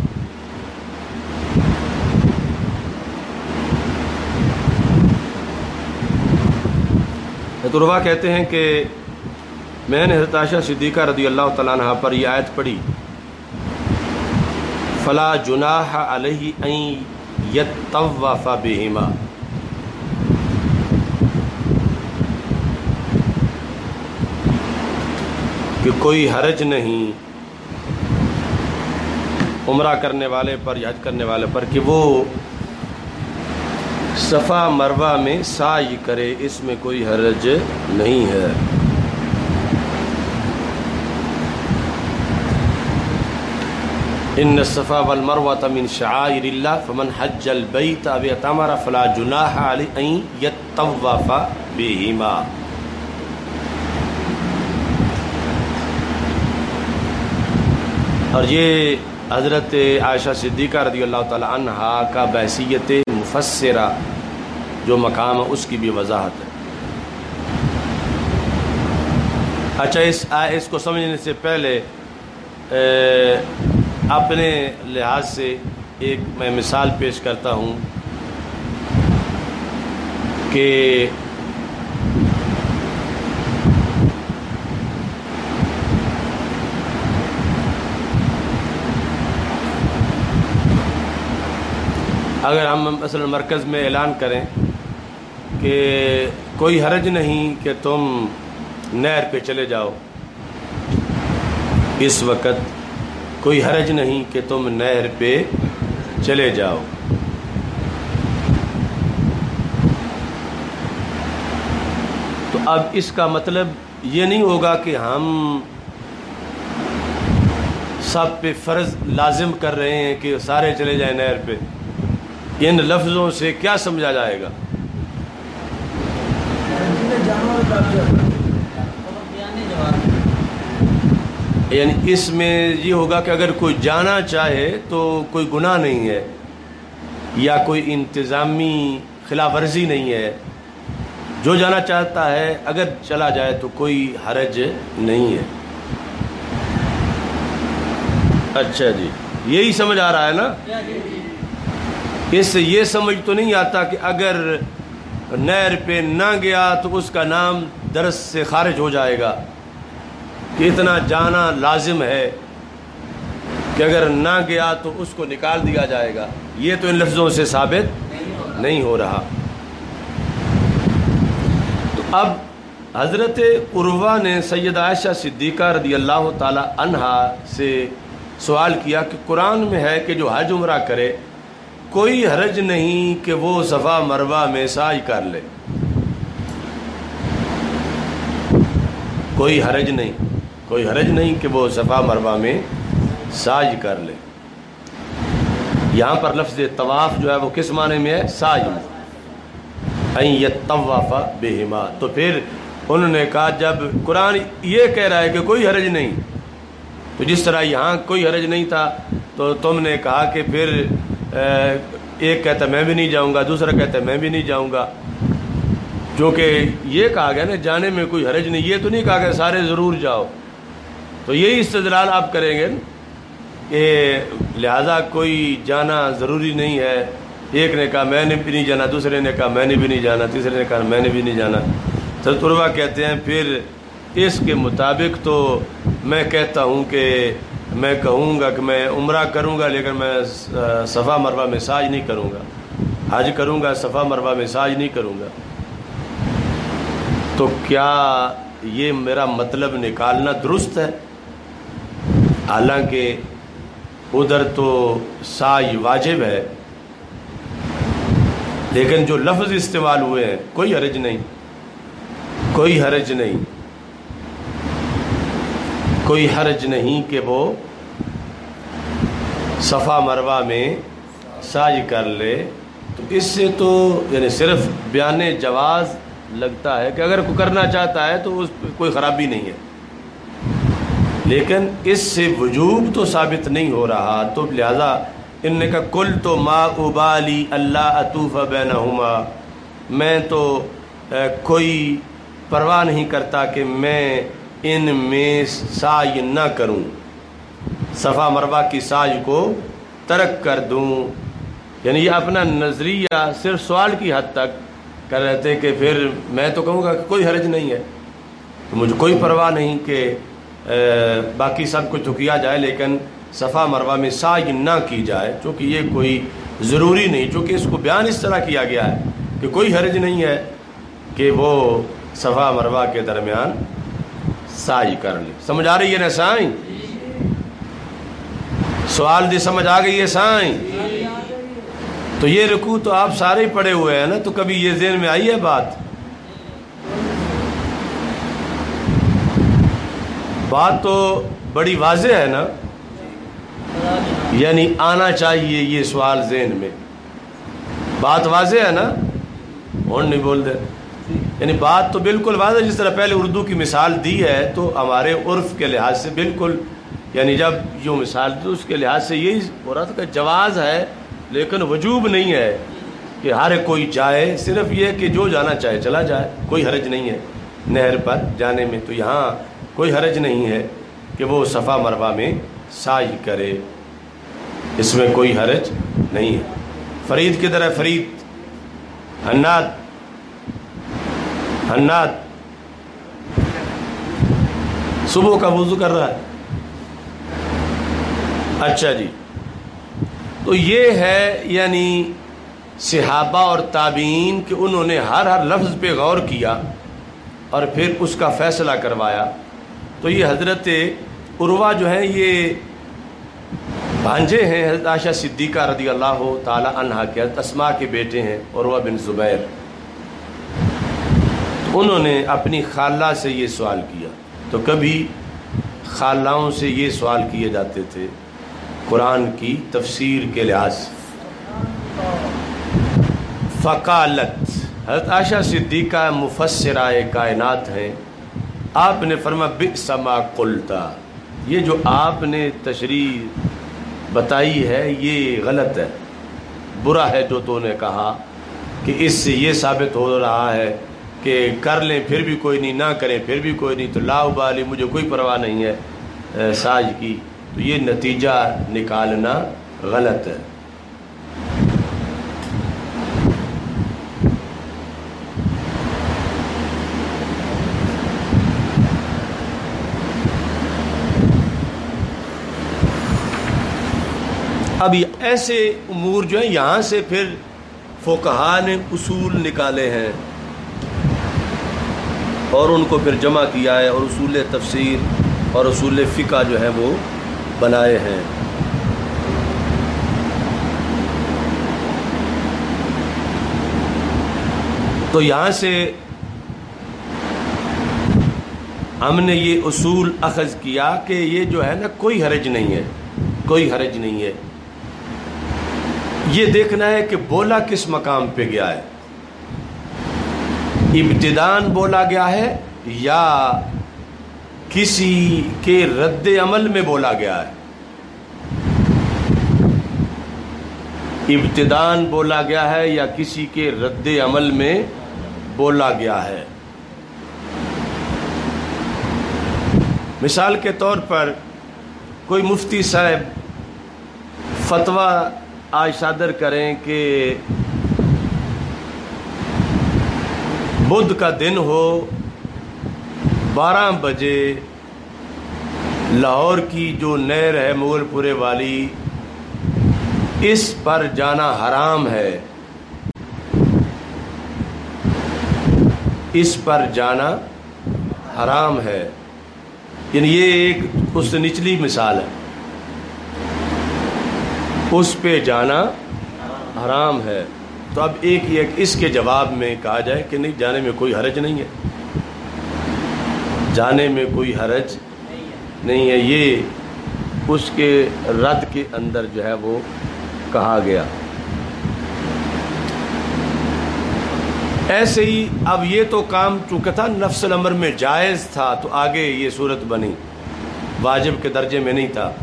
تروا کہتے ہیں کہ میں نے حضرت عائشہ صدیقہ رضی اللہ تعالیٰ عنہ پر یہ آیت پڑھی، فلا جناح علیہ ان یطوف بہما، کہ کوئی حرج نہیں عمرہ کرنے والے پر یا حج کرنے والے پر کہ وہ صفا مروہ میں سعی کرے، اس میں کوئی حرج نہیں ہے. ان الصفا والمروہ من شعائر اللہ فمن حج البیت او اعتمر فلا جناح علیہ ان یطوف بہما. اور یہ حضرت عائشہ صدیقہ رضی اللہ تعالی عنہا کا بحیثیت مفسرہ جو مقام ہے اس کی بھی وضاحت ہے. اچھا، اس کو سمجھنے سے پہلے اپنے لحاظ سے ایک میں مثال پیش کرتا ہوں کہ اگر ہم مثلا مرکز میں اعلان کریں کہ کوئی حرج نہیں کہ تم نہر پہ چلے جاؤ، اس وقت کوئی حرج نہیں کہ تم نہر پہ چلے جاؤ، تو اب اس کا مطلب یہ نہیں ہوگا کہ ہم سب پہ فرض لازم کر رہے ہیں کہ سارے چلے جائیں نہر پہ. ان لفظوں سے کیا سمجھا جائے گا؟ یعنی اس میں یہ ہوگا کہ اگر کوئی جانا چاہے تو کوئی گناہ نہیں ہے، یا کوئی انتظامی خلاف ورزی نہیں ہے. جو جانا چاہتا ہے اگر چلا جائے تو کوئی حرج نہیں ہے. اچھا جی، یہی سمجھ آ رہا ہے نا؟ اس سے یہ سمجھ تو نہیں آتا کہ اگر نہر پہ نہ گیا تو اس کا نام درس سے خارج ہو جائے گا، کہ اتنا جانا لازم ہے کہ اگر نہ گیا تو اس کو نکال دیا جائے گا. یہ تو ان لفظوں سے ثابت نہیں ہو رہا. تو اب حضرت عروہ نے سیدہ عائشہ صدیقہ رضی اللہ تعالی عنہا سے سوال کیا کہ قرآن میں ہے کہ جو حج عمرہ کرے کوئی حرج نہیں کہ وہ صفا مروہ میں سعی کر لے، کوئی حرج نہیں کہ وہ صفا مروہ میں سعی کر لے۔ یہاں پر لفظ طواف جو ہے وہ کس معنی میں ہے؟ سعی میں، ان یطوف بہما۔ تو پھر انہوں نے کہا جب قرآن یہ کہہ رہا ہے کہ کوئی حرج نہیں، تو جس طرح یہاں کوئی حرج نہیں تھا تو تم نے کہا کہ پھر ایک کہتا میں بھی نہیں جاؤں گا، دوسرا کہتا میں بھی نہیں جاؤں گا، کیونکہ یہ کہا گیا نا جانے میں کوئی حرج نہیں، یہ تو نہیں کہا گیا سارے ضرور جاؤ۔ تو یہی استدلال آپ کریں گے کہ لہذا کوئی جانا ضروری نہیں ہے۔ ایک نے کہا میں نے بھی نہیں جانا، دوسرے نے کہا میں نے بھی نہیں جانا، تیسرے نے کہا میں نے بھی نہیں جانا۔ حضرت عروہ کہتے ہیں پھر اس کے مطابق تو میں کہتا ہوں کہ میں کہوں گا کہ میں عمرہ کروں گا لیکن میں صفا مروہ میں سعی نہیں کروں گا، حج کروں گا صفا مروہ میں سعی نہیں کروں گا۔ تو کیا یہ میرا مطلب نکالنا درست ہے؟ حالانکہ ادھر تو سعی واجب ہے، لیکن جو لفظ استعمال ہوئے ہیں کوئی حرج نہیں، کوئی حرج نہیں کہ وہ صفا مروہ میں سعی کر لے۔ تو اس سے تو یعنی صرف بیان جواز لگتا ہے کہ اگر کوئی کرنا چاہتا ہے تو اس پہ کوئی خرابی نہیں ہے، لیکن اس سے وجوب تو ثابت نہیں ہو رہا۔ تو لہذا ان نے کہا کل تو ما ابالی اللہ اطوف بینہما، میں تو کوئی پرواہ نہیں کرتا کہ میں ان میں سعی نہ کروں، صفا مروہ کی سعی کو ترک کر دوں۔ یعنی یہ اپنا نظریہ صرف سوال کی حد تک کر رہے تھے کہ پھر میں تو کہوں گا کہ کوئی حرج نہیں ہے، تو مجھے کوئی پرواہ نہیں کہ باقی سب کچھ تو کیا جائے لیکن صفا مروہ میں سعی نہ کی جائے، چونکہ یہ کوئی ضروری نہیں، چونکہ اس کو بیان اس طرح کیا گیا ہے کہ کوئی حرج نہیں ہے کہ وہ صفا مروہ کے درمیان سعی کر لے۔ سمجھ آ رہی ہے نا سائیں؟ سوال دی سمجھ آ گئی ہے سائیں؟ تو یہ رکوع تو آپ سارے ہی پڑے ہوئے ہیں نا، تو کبھی یہ ذہن میں آئی ہے بات تو بڑی واضح ہے نا، یعنی آنا چاہیے یہ سوال ذہن میں، بات واضح ہے نا، اور نہیں بول دے، یعنی بات تو بالکل واضح، جس طرح پہلے اردو کی مثال دی ہے تو ہمارے عرف کے لحاظ سے بالکل، یعنی جب جو مثال دی اس کے لحاظ سے یہی ہو رہا تھا کہ جواز ہے لیکن وجوب نہیں ہے کہ ہر کوئی جائے، صرف یہ کہ جو جانا چاہے چلا جائے، کوئی حرج نہیں ہے نہر پر جانے میں۔ تو یہاں کوئی حرج نہیں ہے کہ وہ صفا مروہ میں سعی کرے، اس میں کوئی حرج نہیں ہے۔ فرید کدھر ہے؟ فرید، حناد صبح کا وضو کر رہا ہے، اچھا جی۔ تو یہ ہے یعنی صحابہ اور تابعین کہ انہوں نے ہر لفظ پہ غور کیا اور پھر اس کا فیصلہ کروایا۔ تو یہ حضرت عروہ جو ہیں یہ بھانجے ہیں حضرت عائشہ صدیقہ رضی اللہ تعالی عنہا کے، حضرت اسماء کے بیٹے ہیں عروہ بن زبیر۔ انہوں نے اپنی خالہ سے یہ سوال کیا، تو کبھی خالہوں سے یہ سوال کیے جاتے تھے قرآن کی تفسیر کے لحاظ سے۔ فقالت، حضرت عائشہ صدیقہ مفسرہ کائنات ہیں، آپ نے فرمایا بئس ما قلتا، یہ جو آپ نے تشریح بتائی ہے یہ غلط ہے، برا ہے جو تو نے کہا، کہ اس سے یہ ثابت ہو رہا ہے کہ کر لیں پھر بھی کوئی نہیں، نہ کریں پھر بھی کوئی نہیں، تو لا ابالی، مجھے کوئی پرواہ نہیں ہے سعی کی، تو یہ نتیجہ نکالنا غلط ہے۔ اب ایسے امور جو ہیں یہاں سے پھر فقہا نے اصول نکالے ہیں، اور ان کو پھر جمع کیا ہے اور اصول تفسیر اور اصول فقہ جو ہیں وہ بنائے ہیں۔ تو یہاں سے ہم نے یہ اصول اخذ کیا کہ یہ جو ہے نا کوئی حرج نہیں ہے، کوئی حرج نہیں ہے۔ یہ دیکھنا ہے کہ بولا کس مقام پہ گیا ہے، ابتداءً بولا گیا ہے یا کسی کے رد عمل میں بولا گیا ہے۔ ابتداءً بولا گیا ہے یا کسی کے رد عمل میں بولا گیا ہے۔ مثال کے طور پر کوئی مفتی صاحب فتویٰ آج صادر کریں کہ بدھ کا دن ہو 12 بجے لاہور کی جو نہر ہے مغل پورے والی اس پر جانا حرام ہے، اس پر جانا حرام ہے، یعنی یہ ایک اس سے نچلی مثال ہے، اس پہ جانا حرام ہے۔ تو اب ایک اس کے جواب میں کہا جائے کہ نہیں، جانے میں کوئی حرج نہیں ہے، جانے میں کوئی حرج نہیں ہے، یہ اس کے رد کے اندر جو ہے وہ کہا گیا۔ ایسے ہی اب یہ تو کام چونکہ تھا نفس الامر میں جائز تھا تو آگے یہ صورت بنی، واجب کے درجے میں نہیں تھا۔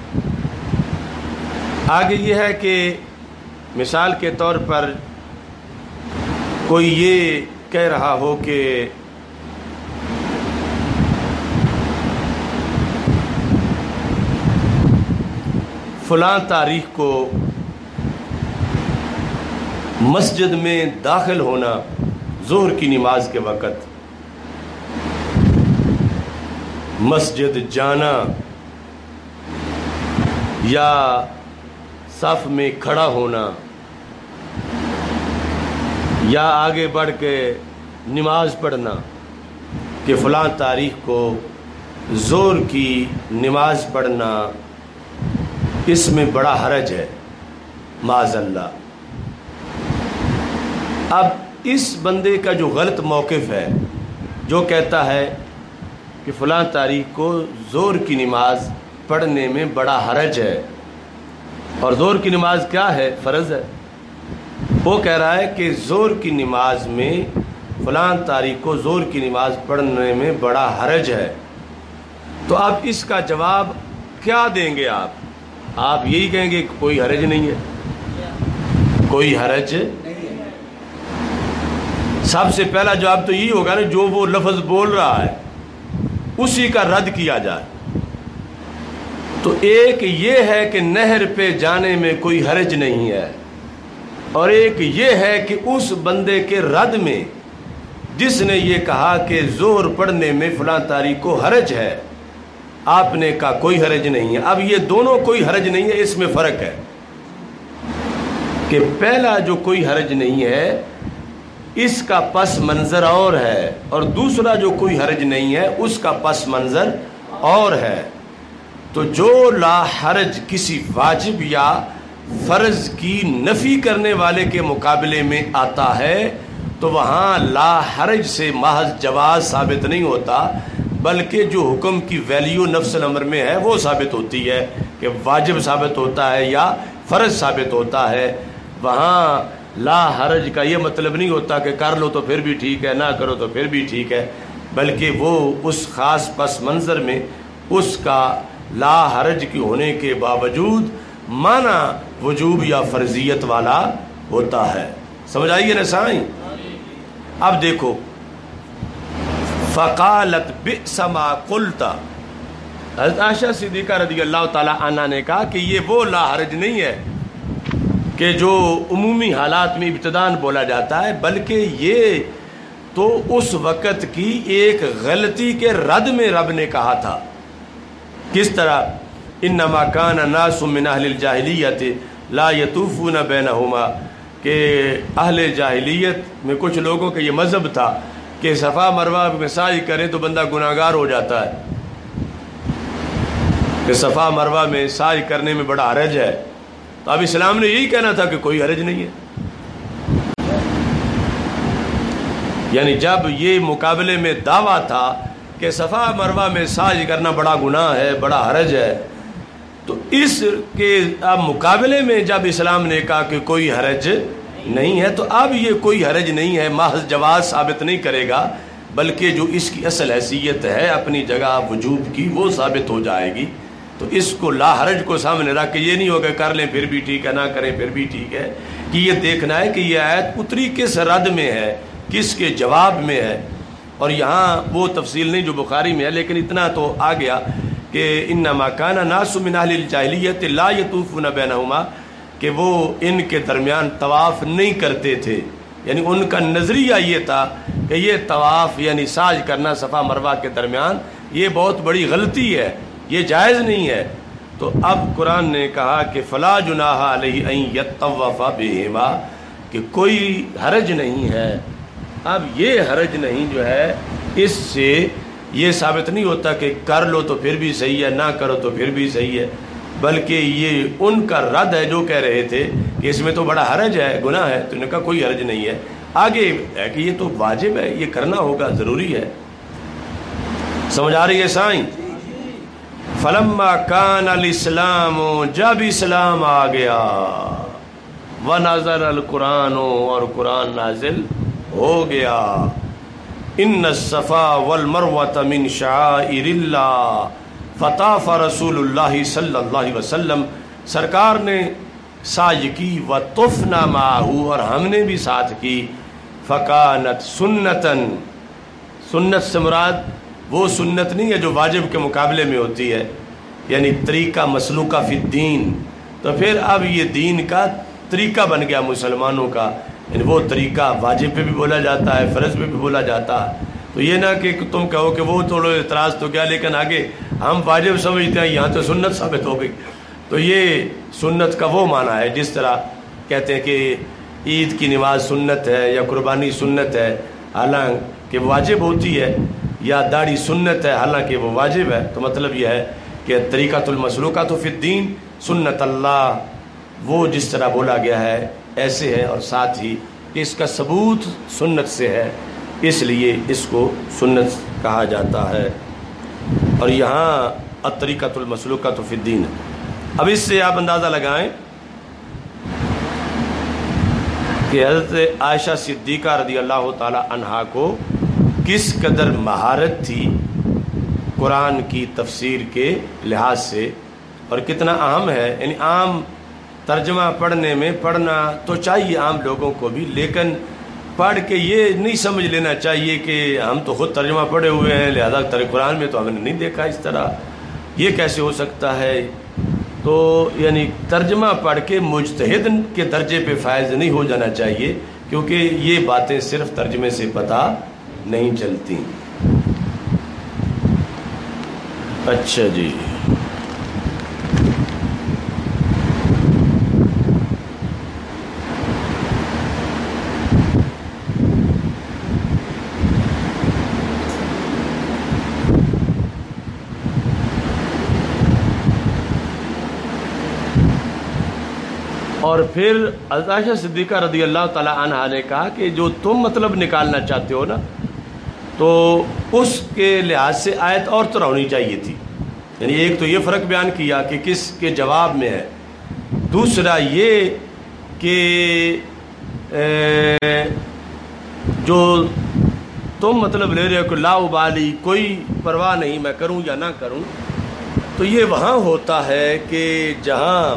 آگے یہ ہے کہ مثال کے طور پر کوئی یہ کہہ رہا ہو کہ فلاں تاریخ کو مسجد میں داخل ہونا ظہر کی نماز کے وقت، مسجد جانا یا صف میں کھڑا ہونا یا آگے بڑھ کے نماز پڑھنا کہ فلاں تاریخ کو ظہر کی نماز پڑھنا، اس میں بڑا حرج ہے معاذ اللہ۔ اب اس بندے کا جو غلط موقف ہے، جو کہتا ہے کہ فلاں تاریخ کو ظہر کی نماز پڑھنے میں بڑا حرج ہے، اور ظہر کی نماز کیا ہے؟ فرض ہے۔ وہ کہہ رہا ہے کہ ظہر کی نماز میں فلاں تاریخ کو ظہر کی نماز پڑھنے میں بڑا حرج ہے، تو اب اس کا جواب کیا دیں گے آپ یہی کہیں گے کہ کوئی حرج نہیں ہے، کوئی حرج نہیں ہے۔ سب سے پہلا جواب تو یہی ہوگا نا، جو وہ لفظ بول رہا ہے اسی کا رد کیا جائے۔ تو ایک یہ ہے کہ نہر پہ جانے میں کوئی حرج نہیں ہے، اور ایک یہ ہے کہ اس بندے کے رد میں جس نے یہ کہا کہ ظہر پڑھنے میں فلاں تاریخ کو حرج ہے، آپ نے کہا کوئی حرج نہیں ہے۔ اب یہ دونوں کوئی حرج نہیں ہے، اس میں فرق ہے کہ پہلا جو کوئی حرج نہیں ہے اس کا پس منظر اور ہے، اور دوسرا جو کوئی حرج نہیں ہے اس کا پس منظر اور ہے۔ تو جو لا حرج کسی واجب یا فرض کی نفی کرنے والے کے مقابلے میں آتا ہے تو وہاں لا حرج سے محض جواز ثابت نہیں ہوتا، بلکہ جو حکم کی ویلیو نفس الامر میں ہے وہ ثابت ہوتی ہے کہ واجب ثابت ہوتا ہے یا فرض ثابت ہوتا ہے۔ وہاں لا حرج کا یہ مطلب نہیں ہوتا کہ کر لو تو پھر بھی ٹھیک ہے، نہ کرو تو پھر بھی ٹھیک ہے، بلکہ وہ اس خاص پس منظر میں اس کا لا حرج کی ہونے کے باوجود معنی وجوب یا فرضیت والا ہوتا ہے۔ سمجھ آئیے نا سائیں؟ اب دیکھو، فقالت بئس ما قلت، حضرت عائشہ صدیقہ رضی اللہ تعالی عنہ نے کہا کہ یہ وہ لا حرج نہیں ہے کہ جو عمومی حالات میں ابتداءً بولا جاتا ہے، بلکہ یہ تو اس وقت کی ایک غلطی کے رد میں رب نے کہا تھا۔ کس طرح؟ انما کان ناس من اہل الجاہلیت لا یطوفون بینہما، کہ اہل جاہلیت میں کچھ لوگوں کا یہ مذہب تھا کہ صفا مروہ میں سعی کرے تو بندہ گناہگار ہو جاتا ہے، کہ صفا مروہ میں سعی کرنے میں بڑا حرج ہے، تو اب اسلام نے یہی کہنا تھا کہ کوئی حرج نہیں ہے. یعنی جب یہ مقابلے میں دعویٰ تھا کہ صفا مروہ میں سعی کرنا بڑا گناہ ہے، بڑا حرج ہے، تو اس کے اب مقابلے میں جب اسلام نے کہا کہ کوئی حرج نہیں ہے، تو اب یہ کوئی حرج نہیں ہے محض جواز ثابت نہیں کرے گا، بلکہ جو اس کی اصل حیثیت ہے اپنی جگہ وجوب کی وہ ثابت ہو جائے گی. تو اس کو لا حرج کو سامنے رکھ کے یہ نہیں ہوگا کر لیں پھر بھی ٹھیک ہے، نہ کریں پھر بھی ٹھیک ہے، کہ یہ دیکھنا ہے کہ یہ آیت اتری کس رد میں ہے، کس کے جواب میں ہے. اور یہاں وہ تفصیل نہیں جو بخاری میں ہے، لیکن اتنا تو آ گیا کہ انما کان ناس من اہل الجاہلیت لا یطوفون بینہما، کہ وہ ان کے درمیان طواف نہیں کرتے تھے. یعنی ان کا نظریہ یہ تھا کہ یہ طواف یعنی سعی کرنا صفا مروہ کے درمیان یہ بہت بڑی غلطی ہے، یہ جائز نہیں ہے. تو اب قرآن نے کہا کہ فلا جناح علیہ ان یطوف بہما، کہ کوئی حرج نہیں ہے. اب یہ حرج نہیں جو ہے اس سے یہ ثابت نہیں ہوتا کہ کر لو تو پھر بھی صحیح ہے، نہ کرو تو پھر بھی صحیح ہے، بلکہ یہ ان کا رد ہے جو کہہ رہے تھے کہ اس میں تو بڑا حرج ہے، گناہ ہے. تو انہوں نے کہا کوئی حرج نہیں ہے. آگے ہے کہ یہ تو واجب ہے، یہ کرنا ہوگا، ضروری ہے. سمجھ آ رہی ہے سائیں؟ فلما کان الاسلام، جب اسلام آ گیا، ونزل القرآن، اور قرآن نازل ہو گیا، ان الصفا والمروۃ من شعائر اللہ، فطاف رسول اللہ صلی اللہ علیہ وسلم، سرکار نے سعی کی، وطفنا معہ، اور ہم نے بھی ساتھ کی. فکانت سنتن، سنت سے مراد وہ سنت نہیں ہے جو واجب کے مقابلے میں ہوتی ہے، یعنی طریقہ مسلوکہ فی الدین. تو پھر اب یہ دین کا طریقہ بن گیا مسلمانوں کا، یعنی وہ طریقہ واجب پہ بھی بولا جاتا ہے، فرض پہ بھی بولا جاتا ہے. تو یہ نہ کہ تم کہو کہ وہ تو اعتراض تو کیا، لیکن آگے ہم واجب سمجھتے ہیں، یہاں تو سنت ثابت ہو گئی. تو یہ سنت کا وہ معنی ہے جس طرح کہتے ہیں کہ عید کی نماز سنت ہے یا قربانی سنت ہے حالانکہ واجب ہوتی ہے، یا داڑھی سنت ہے حالانکہ وہ واجب ہے. تو مطلب یہ ہے کہ طریقۃ المسلوکۃ فی الدین سنت اللہ، وہ جس طرح بولا گیا ہے ایسے ہے، اور ساتھ ہی اس کا ثبوت سنت سے ہے، اس لیے اس کو سنت کہا جاتا ہے. اور یہاں الطریقۃ المسلوکۃ فی الدین. اب اس سے آپ اندازہ لگائیں کہ حضرت عائشہ صدیقہ رضی اللہ تعالی عنہا کو کس قدر مہارت تھی قرآن کی تفسیر کے لحاظ سے، اور کتنا اہم ہے. یعنی عام ترجمہ پڑھنے میں پڑھنا تو چاہیے عام لوگوں کو بھی، لیکن پڑھ کے یہ نہیں سمجھ لینا چاہیے کہ ہم تو خود ترجمہ پڑھے ہوئے ہیں لہذا قرآن میں تو ہم نے نہیں دیکھا اس طرح، یہ کیسے ہو سکتا ہے. تو یعنی ترجمہ پڑھ کے مجتہد کے درجے پہ فائز نہیں ہو جانا چاہیے، کیونکہ یہ باتیں صرف ترجمے سے پتہ نہیں چلتی. اچھا جی، اور پھر حضرت عائشہ صدیقہ رضی اللہ تعالی عنہا نے کہا کہ جو تم مطلب نکالنا چاہتے ہو نا، تو اس کے لحاظ سے آیت اور طرح ہونی چاہیے تھی. یعنی ایک تو یہ فرق بیان کیا کہ کس کے جواب میں ہے، دوسرا یہ کہ جو تم مطلب لے رہے ہو کہ لا ابالی، کوئی پرواہ نہیں میں کروں یا نہ کروں، تو یہ وہاں ہوتا ہے کہ جہاں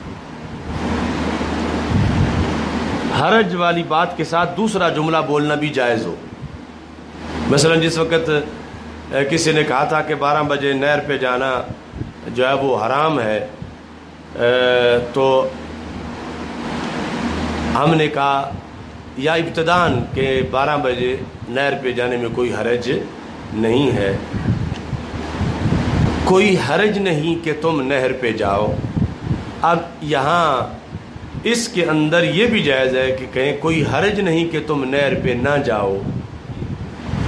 حرج والی بات کے ساتھ دوسرا جملہ بولنا بھی جائز ہو. مثلا جس وقت کسی نے کہا تھا کہ 12 بجے نہر پہ جانا جو ہے وہ حرام ہے، تو ہم نے کہا یا ابتداً کہ 12 بجے نہر پہ جانے میں کوئی حرج نہیں ہے، کوئی حرج نہیں کہ تم نہر پہ جاؤ. اب یہاں اس کے اندر یہ بھی جائز ہے کہ کہیں کوئی حرج نہیں کہ تم نہر پہ نہ جاؤ،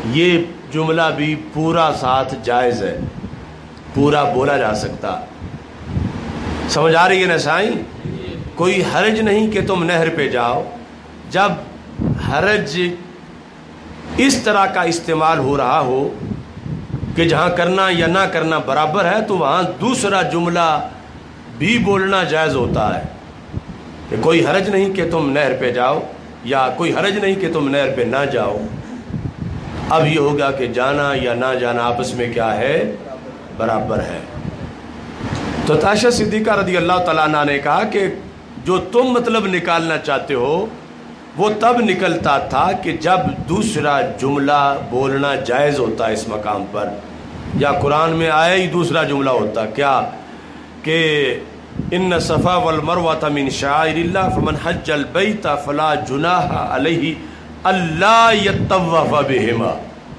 یہ جملہ بھی پورا ساتھ جائز ہے، پورا بولا جا سکتا. سمجھ آ رہی ہے نا سائیں؟ کوئی حرج نہیں کہ تم نہر پہ جاؤ. جب حرج اس طرح کا استعمال ہو رہا ہو کہ جہاں کرنا یا نہ کرنا برابر ہے، تو وہاں دوسرا جملہ بھی بولنا جائز ہوتا ہے کہ کوئی حرج نہیں کہ تم نہر پہ جاؤ، یا کوئی حرج نہیں کہ تم نہر پہ نہ جاؤ. اب یہ ہوگا کہ جانا یا نہ جانا آپس میں کیا ہے؟ برابر ہے. تو عائشہ صدیقہ رضی اللہ تعالیٰ عنہ نے کہا کہ جو تم مطلب نکالنا چاہتے ہو وہ تب نکلتا تھا کہ جب دوسرا جملہ بولنا جائز ہوتا ہے اس مقام پر، یا قرآن میں آیا ہی دوسرا جملہ ہوتا کیا کہ ان صفا والمروہ من شعائر اللہ فمن حج البیت فلا جناح علیہ اللہ یطوف بہما،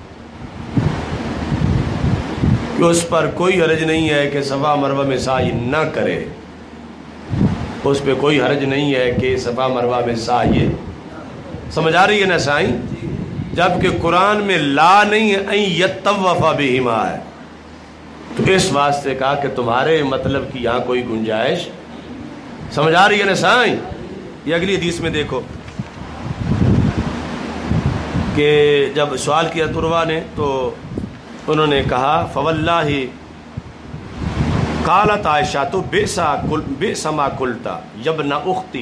کہ اس پر کوئی حرج نہیں ہے کہ صفا مروہ میں سعی نہ کرے، اس پہ کوئی حرج نہیں ہے کہ صفا مروہ میں سعی. سمجھ آ رہی ہے نا سائیں؟ جبکہ قرآن میں لا نہیں ہے، این یطوف بہما ہے. تو اس واسطے کہا کہ تمہارے مطلب کی یہاں کوئی گنجائش. سمجھ آ رہی ہے نا سائیں؟ یہ اگلی حدیث میں دیکھو کہ جب سوال کیا عروہ نے تو انہوں نے کہا فواللہ قالت عائشہ تو بئس ما قلت یبن اختی،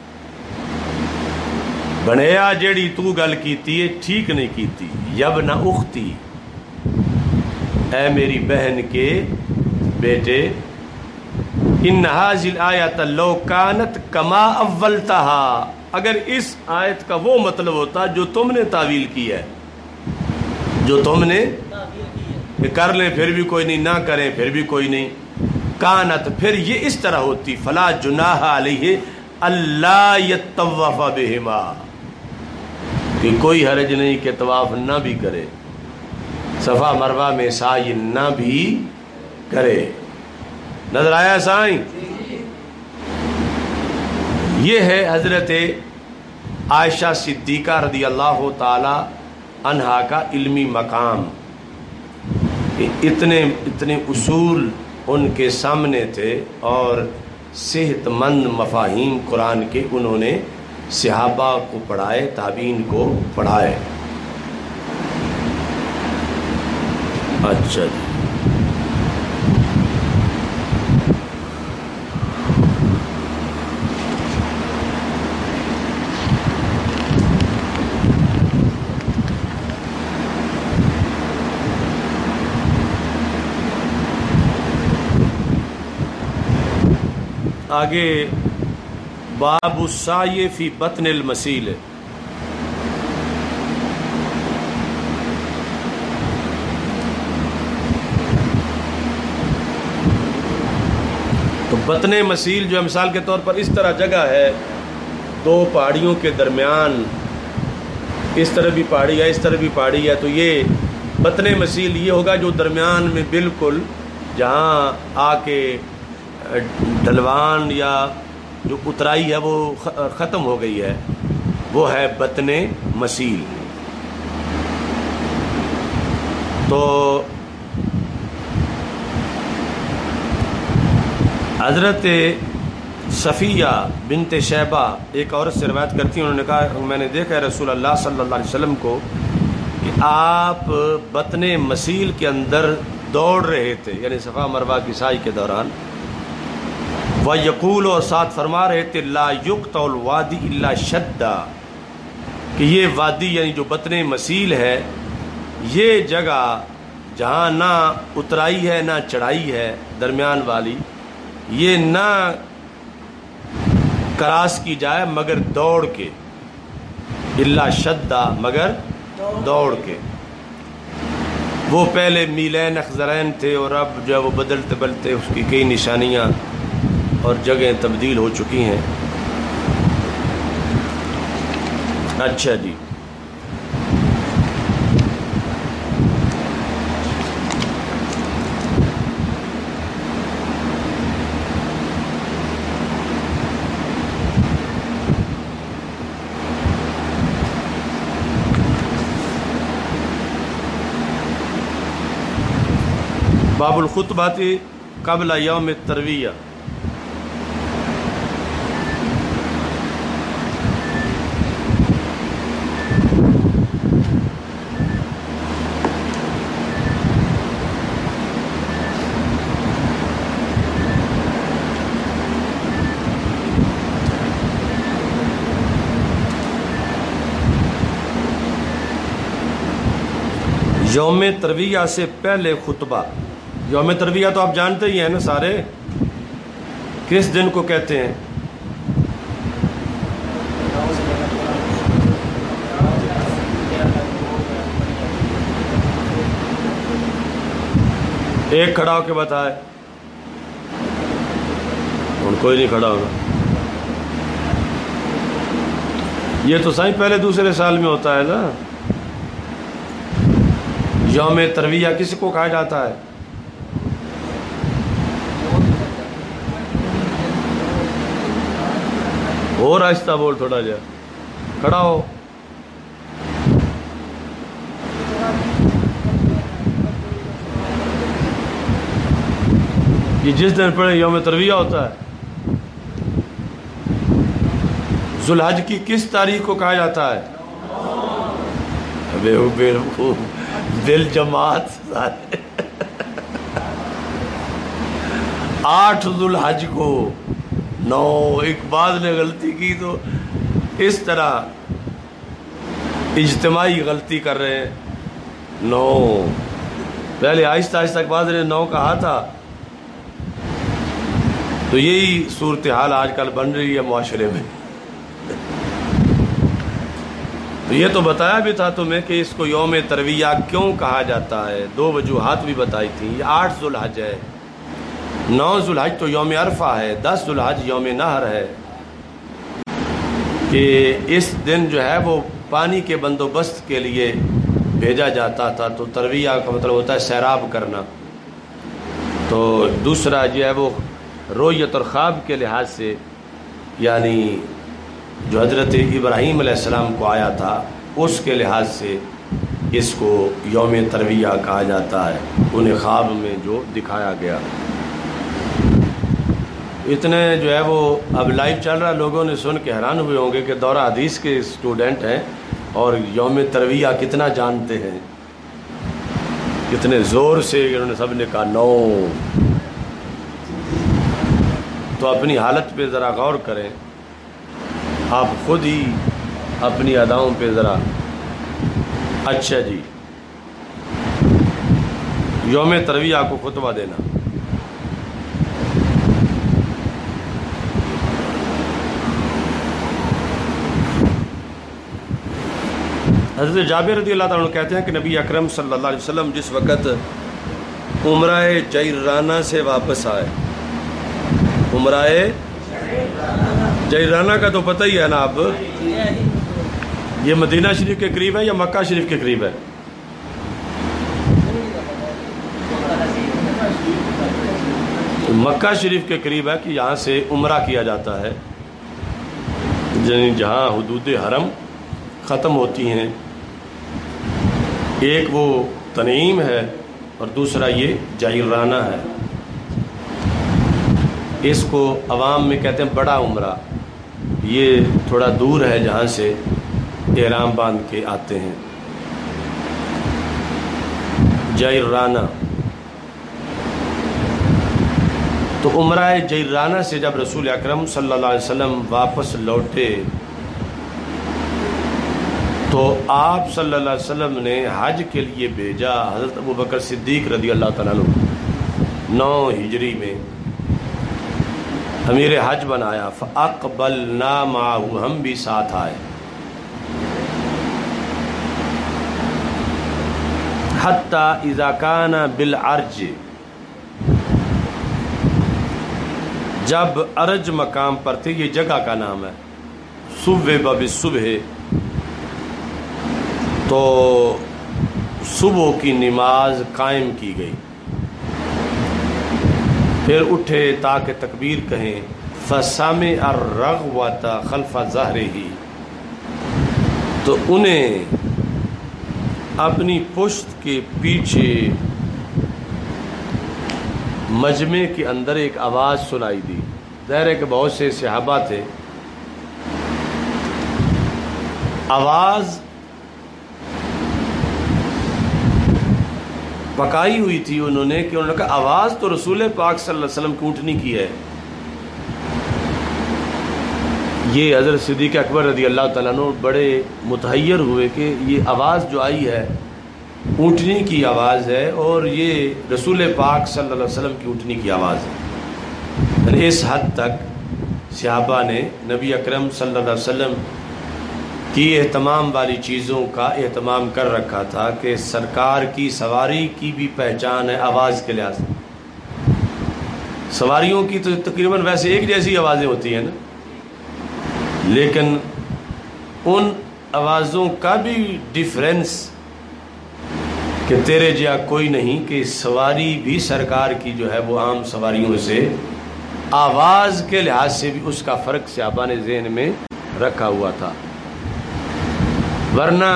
بنیا جیڑی تو گل کیتی ہے ٹھیک نہیں کیتی. یبن اختی، اے میری بہن کے بیٹے، ان هذه الآیت لو کانت کما اولتها، اگر اس آیت کا وہ مطلب ہوتا جو تم نے تعویل کی ہے، جو تم نے کہ کر لیں پھر بھی کوئی نہیں، نہ کریں پھر بھی کوئی نہیں، کانت پھر یہ اس طرح ہوتی فلا جناح علیہ اللہ یطوف بہما، کہ کوئی حرج نہیں کہ طواف نہ بھی کرے، صفا مروہ میں سعی نہ بھی کرے. نظر آیا سائیں؟ یہ ہے حضرت عائشہ صدیقہ رضی اللہ تعالی عنہا کا علمی مقام، کہ اتنے اصول ان کے سامنے تھے اور صحت مند مفاہیم قرآن کے انہوں نے صحابہ کو پڑھائے، تابعین کو پڑھائے. اچھا جی، آگے باب السعی فی بطن المسیل. تو بطن مسیل جو ہے مثال کے طور پر اس طرح جگہ ہے دو پہاڑیوں کے درمیان، اس طرح بھی پہاڑی ہے اس طرح بھی پہاڑی ہے، تو یہ بطن مسیل یہ ہوگا جو درمیان میں بالکل جہاں آ کے ڈھلوان یا جو اترائی ہے وہ ختم ہو گئی ہے، وہ ہے بطن مسیل. تو حضرت صفیہ بنت شیبہ ایک عورت سے روایت کرتی ہیں، انہوں نے کہا میں نے دیکھا ہے رسول اللہ صلی اللہ علیہ وسلم کو کہ آپ بطن مسیل کے اندر دوڑ رہے تھے، یعنی صفا مروہ کی سعی کے دوران. وَيَقُولُ، اور ساتھ فرما رہے تھے لَا يُقْطَعُ الْوَادِ إِلَّا شَدًّا، کہ یہ وادی یعنی جو بطن مسیل ہے، یہ جگہ جہاں نہ اترائی ہے نہ چڑھائی ہے درمیان والی، یہ نہ کراس کی جائے مگر دوڑ کے، الا شدہ مگر دوڑ کے. وہ پہلے میلین اخضرین تھے اور اب جو ہے وہ بدلتے بدلتے اس کی کئی نشانیاں اور جگہیں تبدیل ہو چکی ہیں. اچھا جی، باب الخطبات قبل یوم الترویہ۔ یوم ترویہ سے پہلے خطبہ۔ یوم ترویہ تو آپ جانتے ہی ہیں نا سارے، کس دن کو کہتے ہیں؟ ایک کھڑا ہو کے بتائے، ان کوئی نہیں کھڑا ہوگا۔ یہ تو صحیح پہلے دوسرے سال میں ہوتا ہے نا۔ یوم ترویہ کس کو کہا جاتا ہے؟ اور آہستہ بول تھوڑا جا، کھڑا ہو۔ یہ جس دن پڑھے یوم ترویہ ہوتا ہے۔ ذو الحج کی کس تاریخ کو کہا جاتا ہے؟ دل جماعت 8 ذو الحج کو 9۔ اقبال نے غلطی کی تو اس طرح اجتماعی غلطی کر رہے ہیں۔ 9 پہلے آہستہ آہستہ اقبال نے 9 کہا تھا، تو یہی صورتحال آج کل بن رہی ہے معاشرے میں۔ تو یہ تو بتایا بھی تھا تمہیں کہ اس کو یوم ترویہ کیوں کہا جاتا ہے، 2 وجوہات بھی بتائی تھیں۔ یہ 8 ذو الحج ہے، 9 ذو الحج تو یوم عرفہ ہے، 10 ذو الحج یوم نحر ہے، کہ اس دن جو ہے وہ پانی کے بندوبست کے لیے بھیجا جاتا تھا۔ تو ترویہ کا مطلب ہوتا ہے سیراب کرنا۔ تو دوسرا جو ہے وہ رؤیت اور خواب کے لحاظ سے، یعنی جو حضرت ابراہیم علیہ السلام کو آیا تھا اس کے لحاظ سے اس کو یوم ترویہ کہا جاتا ہے، انہیں خواب میں جو دکھایا گیا۔ اتنے جو ہے وہ اب لائیو چل رہا، لوگوں نے سن کے حیران ہوئے ہوں گے کہ دورہ حدیث کے اسٹوڈنٹ ہیں اور یوم ترویہ کتنا جانتے ہیں، کتنے زور سے انہوں نے سب نے کہا 9۔ تو اپنی حالت پہ ذرا غور کریں، آپ خود ہی اپنی اداؤں پہ ذرا۔ اچھا جی، یوم ترویہ کو خطبہ دینا۔ حضرت جابر رضی اللہ تعالیٰ عنہ کہتے ہیں کہ نبی اکرم صلی اللہ علیہ وسلم جس وقت عمرہ جیرانہ سے واپس آئے، عمرہ جیرانہ کا تو پتہ ہی ہے نا اب، یہ مدینہ شریف کے قریب ہے یا مکہ شریف کے قریب ہے؟ مکہ شریف کے قریب ہے کہ یہاں سے عمرہ کیا جاتا ہے، جہاں حدود حرم ختم ہوتی ہیں۔ ایک وہ تنعیم ہے اور دوسرا یہ جیرانہ ہے۔ اس کو عوام میں کہتے ہیں بڑا عمرہ۔ یہ تھوڑا دور ہے جہاں سے احرام باندھ کے آتے ہیں، جیرانہ۔ تو عمرہ جیرانہ سے جب رسول اکرم صلی اللہ علیہ وسلم واپس لوٹے تو آپ صلی اللہ علیہ وسلم نے حج کے لیے بھیجا حضرت ابوبکر صدیق رضی اللہ تعالیٰ عنہ، 9 ہجری میں امیر حج بنایا۔ فَأَقْبَلْنَا مَعَهُ، ہم بھی ساتھ آئے۔ حَتَّى إِذَا كَانَ بِالْعَرْجِ، جب ارج مقام پر تھے، یہ جگہ کا نام ہے، صُبِّحَ بِالصُّبْحِ، تو صبح کی نماز قائم کی گئی۔ پھر اٹھے تاکہ تکبیر کہیں، فَسَمِعَ الرَّغْوَةَ خَلْفَ ظَهْرِهِ، تو انہیں اپنی پشت کے پیچھے مجمع کے اندر ایک آواز سنائی دی. ظاہر ہے کہ بہت سے صحابہ تھے. آواز پکائی ہوئی تھی انہوں نے کہا آواز تو رسول پاک صلی اللہ علیہ وسلم کی اونٹنی کی ہے. یہ حضرت صدیق اکبر رضی اللہ تعالیٰ عنہ بڑے متحیر ہوئے کہ یہ آواز جو آئی ہے اونٹنی کی آواز ہے اور یہ رسول پاک صلی اللہ علیہ وسلم کی اونٹنی کی آواز ہے. یعنی اس حد تک صحابہ نے نبی اکرم صلی اللہ علیہ وسلم کی اہتمام والی چیزوں کا اہتمام کر رکھا تھا کہ سرکار کی سواری کی بھی پہچان ہے آواز کے لحاظ سے. سواریوں کی تو تقریباً ویسے ایک جیسی آوازیں ہوتی ہیں نا، لیکن ان آوازوں کا بھی ڈیفرنس کہ تیرے جیا کوئی نہیں، کہ سواری بھی سرکار کی جو ہے وہ عام سواریوں سے آواز کے لحاظ سے بھی اس کا فرق صحابہ نے ذہن میں رکھا ہوا تھا. ورنہ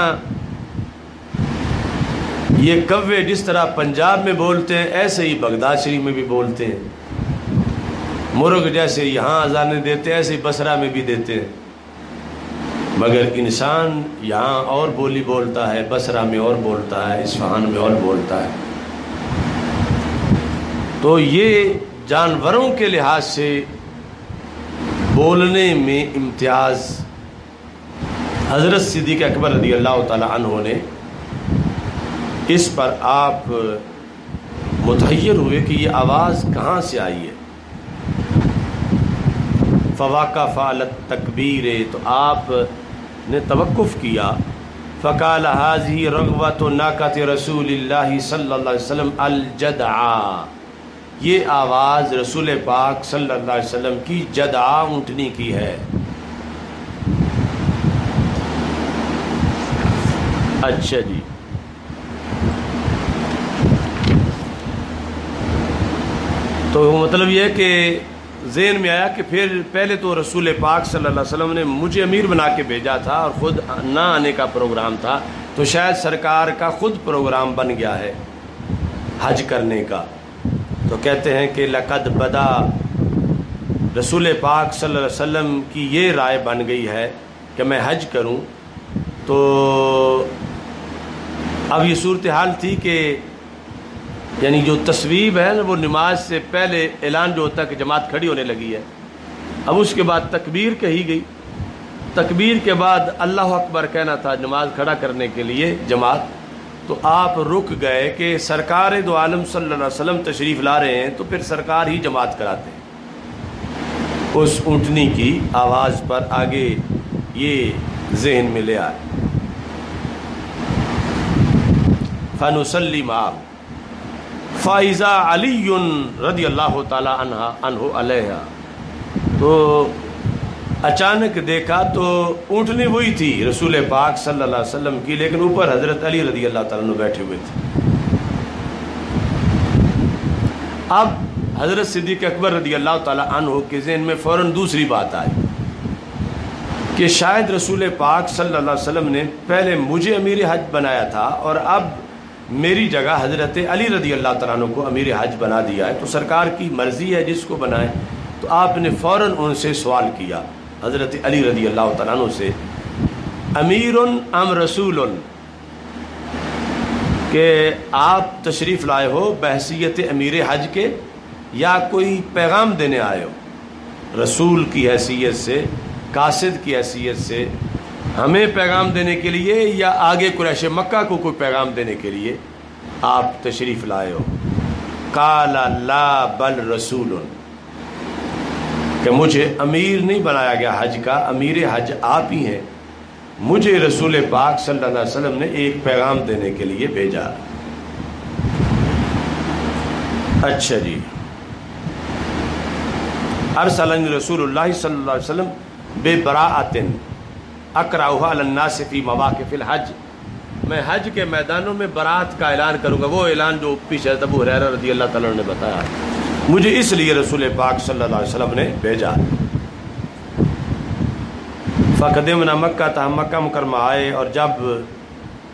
یہ کوے جس طرح پنجاب میں بولتے ہیں ایسے ہی بغداد شریف میں بھی بولتے ہیں. مرغ جیسے یہاں اذانیں دیتے ہیں ایسے ہی بصرہ میں بھی دیتے ہیں، مگر انسان یہاں اور بولی بولتا ہے، بصرہ میں اور بولتا ہے، اصفہان میں اور بولتا ہے. تو یہ جانوروں کے لحاظ سے بولنے میں امتیاز حضرت صدیق اکبر رضی اللہ تعالی عنہ نے اس پر آپ متحیر ہوئے کہ یہ آواز کہاں سے آئی ہے. فواقف علی التکبیر، تو آپ نے توقف کیا. فقال هذه رغبۃ ناقۃ رسول اللہ صلی اللہ علیہ وسلم الجدعاء، یہ آواز رسول پاک صلی اللہ علیہ وسلم کی جدعاء اونٹنی کی ہے. اچھا جی، تو مطلب یہ کہ ذہن میں آیا کہ پھر پہلے تو رسول پاک صلی اللہ علیہ وسلم نے مجھے امیر بنا کے بھیجا تھا اور خود نہ آنے کا پروگرام تھا، تو شاید سرکار کا خود پروگرام بن گیا ہے حج کرنے کا. تو کہتے ہیں کہ لقد بدا، رسول پاک صلی اللہ علیہ وسلم کی یہ رائے بن گئی ہے کہ میں حج کروں. تو اب یہ صورتحال تھی کہ یعنی جو تصویب ہے نا وہ نماز سے پہلے اعلان جو ہوتا ہے کہ جماعت کھڑی ہونے لگی ہے. اب اس کے بعد تکبیر کہی گئی، تکبیر کے بعد اللہ اکبر کہنا تھا نماز کھڑا کرنے کے لیے جماعت. تو آپ رک گئے کہ سرکار دو عالم صلی اللہ علیہ وسلم تشریف لا رہے ہیں تو پھر سرکار ہی جماعت کراتے ہیں. اس اونٹنی کی آواز پر آگے یہ ذہن میں لے آئے. فنصلی معه فائزہ علی رضی اللہ تعالی عنہ علیہ، تو اچانک دیکھا تو اونٹنی وہی تھی رسول پاک صلی اللہ علیہ وسلم کی، لیکن اوپر حضرت علی رضی اللہ تعالیٰ عنہ بیٹھے ہوئے تھے. اب حضرت صدیق اکبر رضی اللہ تعالیٰ عنہ کے ذہن میں فوراً دوسری بات آئی کہ شاید رسول پاک صلی اللہ علیہ وسلم نے پہلے مجھے امیر حج بنایا تھا اور اب میری جگہ حضرت علی رضی اللہ تعالیٰ عنہ کو امیر حج بنا دیا ہے، تو سرکار کی مرضی ہے جس کو بنائے. تو آپ نے فوراً ان سے سوال کیا حضرت علی رضی اللہ تعالیٰ عنہ سے، امیر ام رسول، کہ آپ تشریف لائے ہو بحیثیت امیر حج کے یا کوئی پیغام دینے آئے ہو؟ رسول کی حیثیت سے، قاصد کی حیثیت سے ہمیں پیغام دینے کے لیے یا آگے قریش مکہ کو کوئی پیغام دینے کے لیے آپ تشریف لائے ہو؟ قال لا بل رسول، کہ مجھے امیر نہیں بنایا گیا حج کا، امیر حج آپ ہی ہیں، مجھے رسول پاک صلی اللہ علیہ وسلم نے ایک پیغام دینے کے لیے بھیجا. اچھا جی، ارسلنی رسول اللہ صلی اللہ علیہ وسلم بے براءۃ اقرأها علی الناس فی مواقف الحج، میں حج کے میدانوں میں برات کا اعلان کروں گا، وہ اعلان جو پیچھے ابو ہریرہ رضی اللہ تعالیٰ عنہ نے بتایا، مجھے اس لیے رسول پاک صلی اللہ علیہ وسلم نے بھیجا. فقدمنا مکہ، تا ہم مکہ مکرمہ آئے، اور جب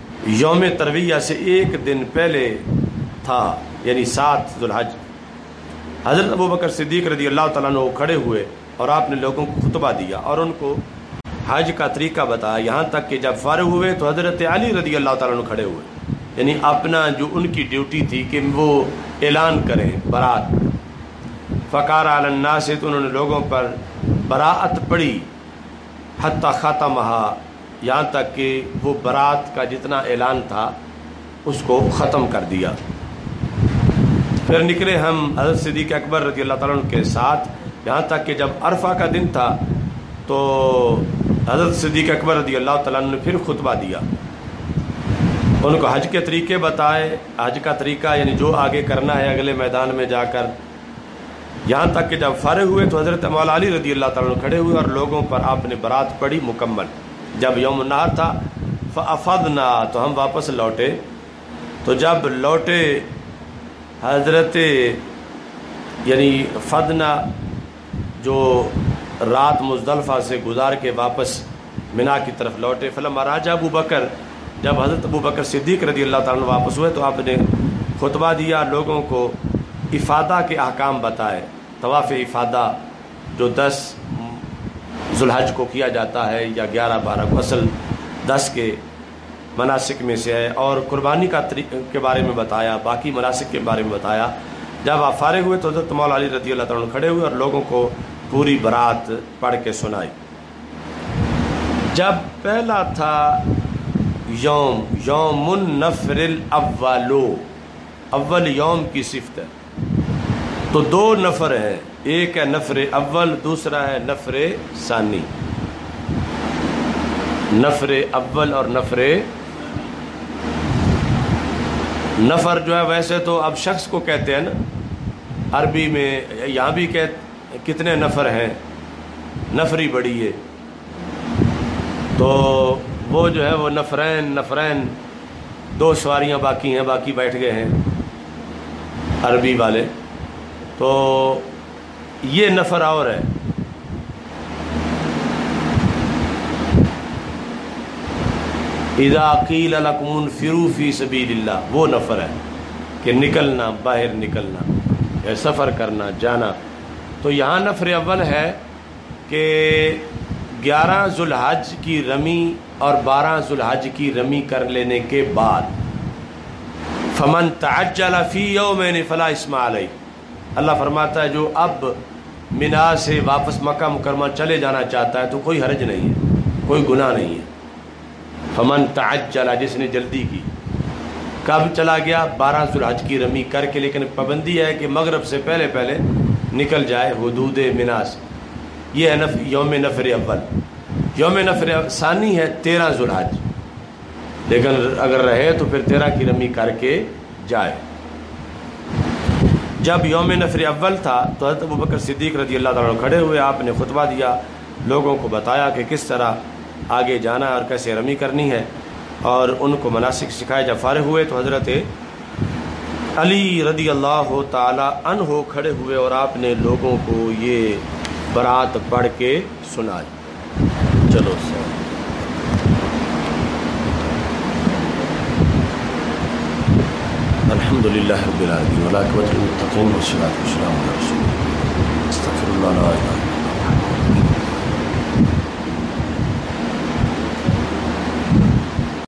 یوم ترویہ سے ایک دن پہلے تھا یعنی 7 ذوالحج، حضرت ابوبکر صدیق رضی اللہ تعالیٰ عنہ کھڑے ہوئے اور آپ نے لوگوں کو خطبہ دیا اور ان کو حج کا طریقہ بتایا، یہاں تک کہ جب فارغ ہوئے تو حضرت علی رضی اللہ تعالیٰ عنہ کھڑے ہوئے، یعنی اپنا جو ان کی ڈیوٹی تھی کہ وہ اعلان کریں برات۔ فقار علی الناس، تو انہوں نے لوگوں پر براءت پڑھی، حتی ختمہا، یہاں تک کہ وہ برات کا جتنا اعلان تھا اس کو ختم کر دیا۔ پھر نکلے ہم حضرت صدیق اکبر رضی اللہ تعالیٰ عنہ کے ساتھ، یہاں تک کہ جب عرفہ کا دن تھا تو حضرت صدیق اکبر رضی اللہ تعالیٰ عنہ نے پھر خطبہ دیا، ان کو حج کے طریقے بتائے، حج کا طریقہ یعنی جو آگے کرنا ہے اگلے میدان میں جا کر، یہاں تک کہ جب فارغ ہوئے تو حضرت مولا علی رضی اللہ تعالیٰ عنہ کھڑے ہوئے اور لوگوں پر آپ نے برات پڑھی مکمل۔ جب یوم النحر تھا فافضنا، تو ہم واپس لوٹے، تو جب لوٹے حضرت یعنی فدنا جو رات مزدلفہ سے گزار کے واپس منا کی طرف لوٹے، فلما راجع ابو بکر، جب حضرت ابو بکر صدیق رضی اللہ تعالیٰ عنہ واپس ہوئے تو آپ نے خطبہ دیا، لوگوں کو افادہ کے احکام بتائے، طواف افادہ جو 10 ذوالحج کو کیا جاتا ہے یا 11 12 کو، اصل 10 کے مناسک میں سے ہے، اور قربانی کا کے بارے میں بتایا، باقی مناسک کے بارے میں بتایا۔ جب آپ فارغ ہوئے تو حضرت مولا علی رضی اللہ تعالیٰ عنہ کھڑے ہوئے اور لوگوں کو پوری برات پڑھ کے سنائی۔ جب پہلا تھا یوم النفر الاولو، اول یوم کی صفت ہے، تو 2 نفر ہیں، ایک ہے نفر اول، دوسرا ہے نفر ثانی۔ نفر اول اور نفر جو ہے ویسے تو اب شخص کو کہتے ہیں نا عربی میں، یہاں بھی کتنے نفر ہیں، نفری بڑی ہے، تو وہ جو ہے وہ نفرین 2 سواریاں باقی ہیں، باقی بیٹھ گئے ہیں عربی والے، تو یہ نفر اور ہے۔ اذا قیل لکم انفروا فی سبیل اللہ، وہ نفر ہے کہ نکلنا، باہر نکلنا یا سفر کرنا، جانا۔ تو یہاں نفر اول ہے کہ 11 ذوالحج کی رمی اور 12 ذوالحج کی رمی کر لینے کے بعد، فمن تعجل فی یومین فلا اثم علیہ، اللہ فرماتا ہے جو اب منا سے واپس مکہ مکرمہ چلے جانا چاہتا ہے تو کوئی حرج نہیں ہے، کوئی گناہ نہیں ہے۔ فمن تعجل، جس نے جلدی کی، کب چلا گیا؟ 12 ذوالحج کی رمی کر کے، لیکن پابندی ہے کہ مغرب سے پہلے نکل جائے حدود منا سے۔ یہ ہے یوم نفر اول۔ یوم نفر ثانی ہے 13 ذوالحج، لیکن اگر رہے تو پھر 13 کی رمی کر کے جائے۔ جب یوم نفر اول تھا تو حضرت ابوبکر صدیق رضی اللہ تعالیٰ عنہ کھڑے ہوئے، آپ نے خطبہ دیا، لوگوں کو بتایا کہ کس طرح آگے جانا ہے اور کیسے رمی کرنی ہے، اور ان کو مناسک سکھائے۔ جب فارغ ہوئے تو حضرت علی رضی اللہ تعالی عنہ کھڑے ہوئے اور آپ نے لوگوں کو یہ برات پڑھ کے سنائی۔ چلو الحمدللہ رب العالمین والعاقبۃ للمتقین والصلاۃ والسلام علی رسول اللہ، استغفر اللہ لا الہ الا اللہ۔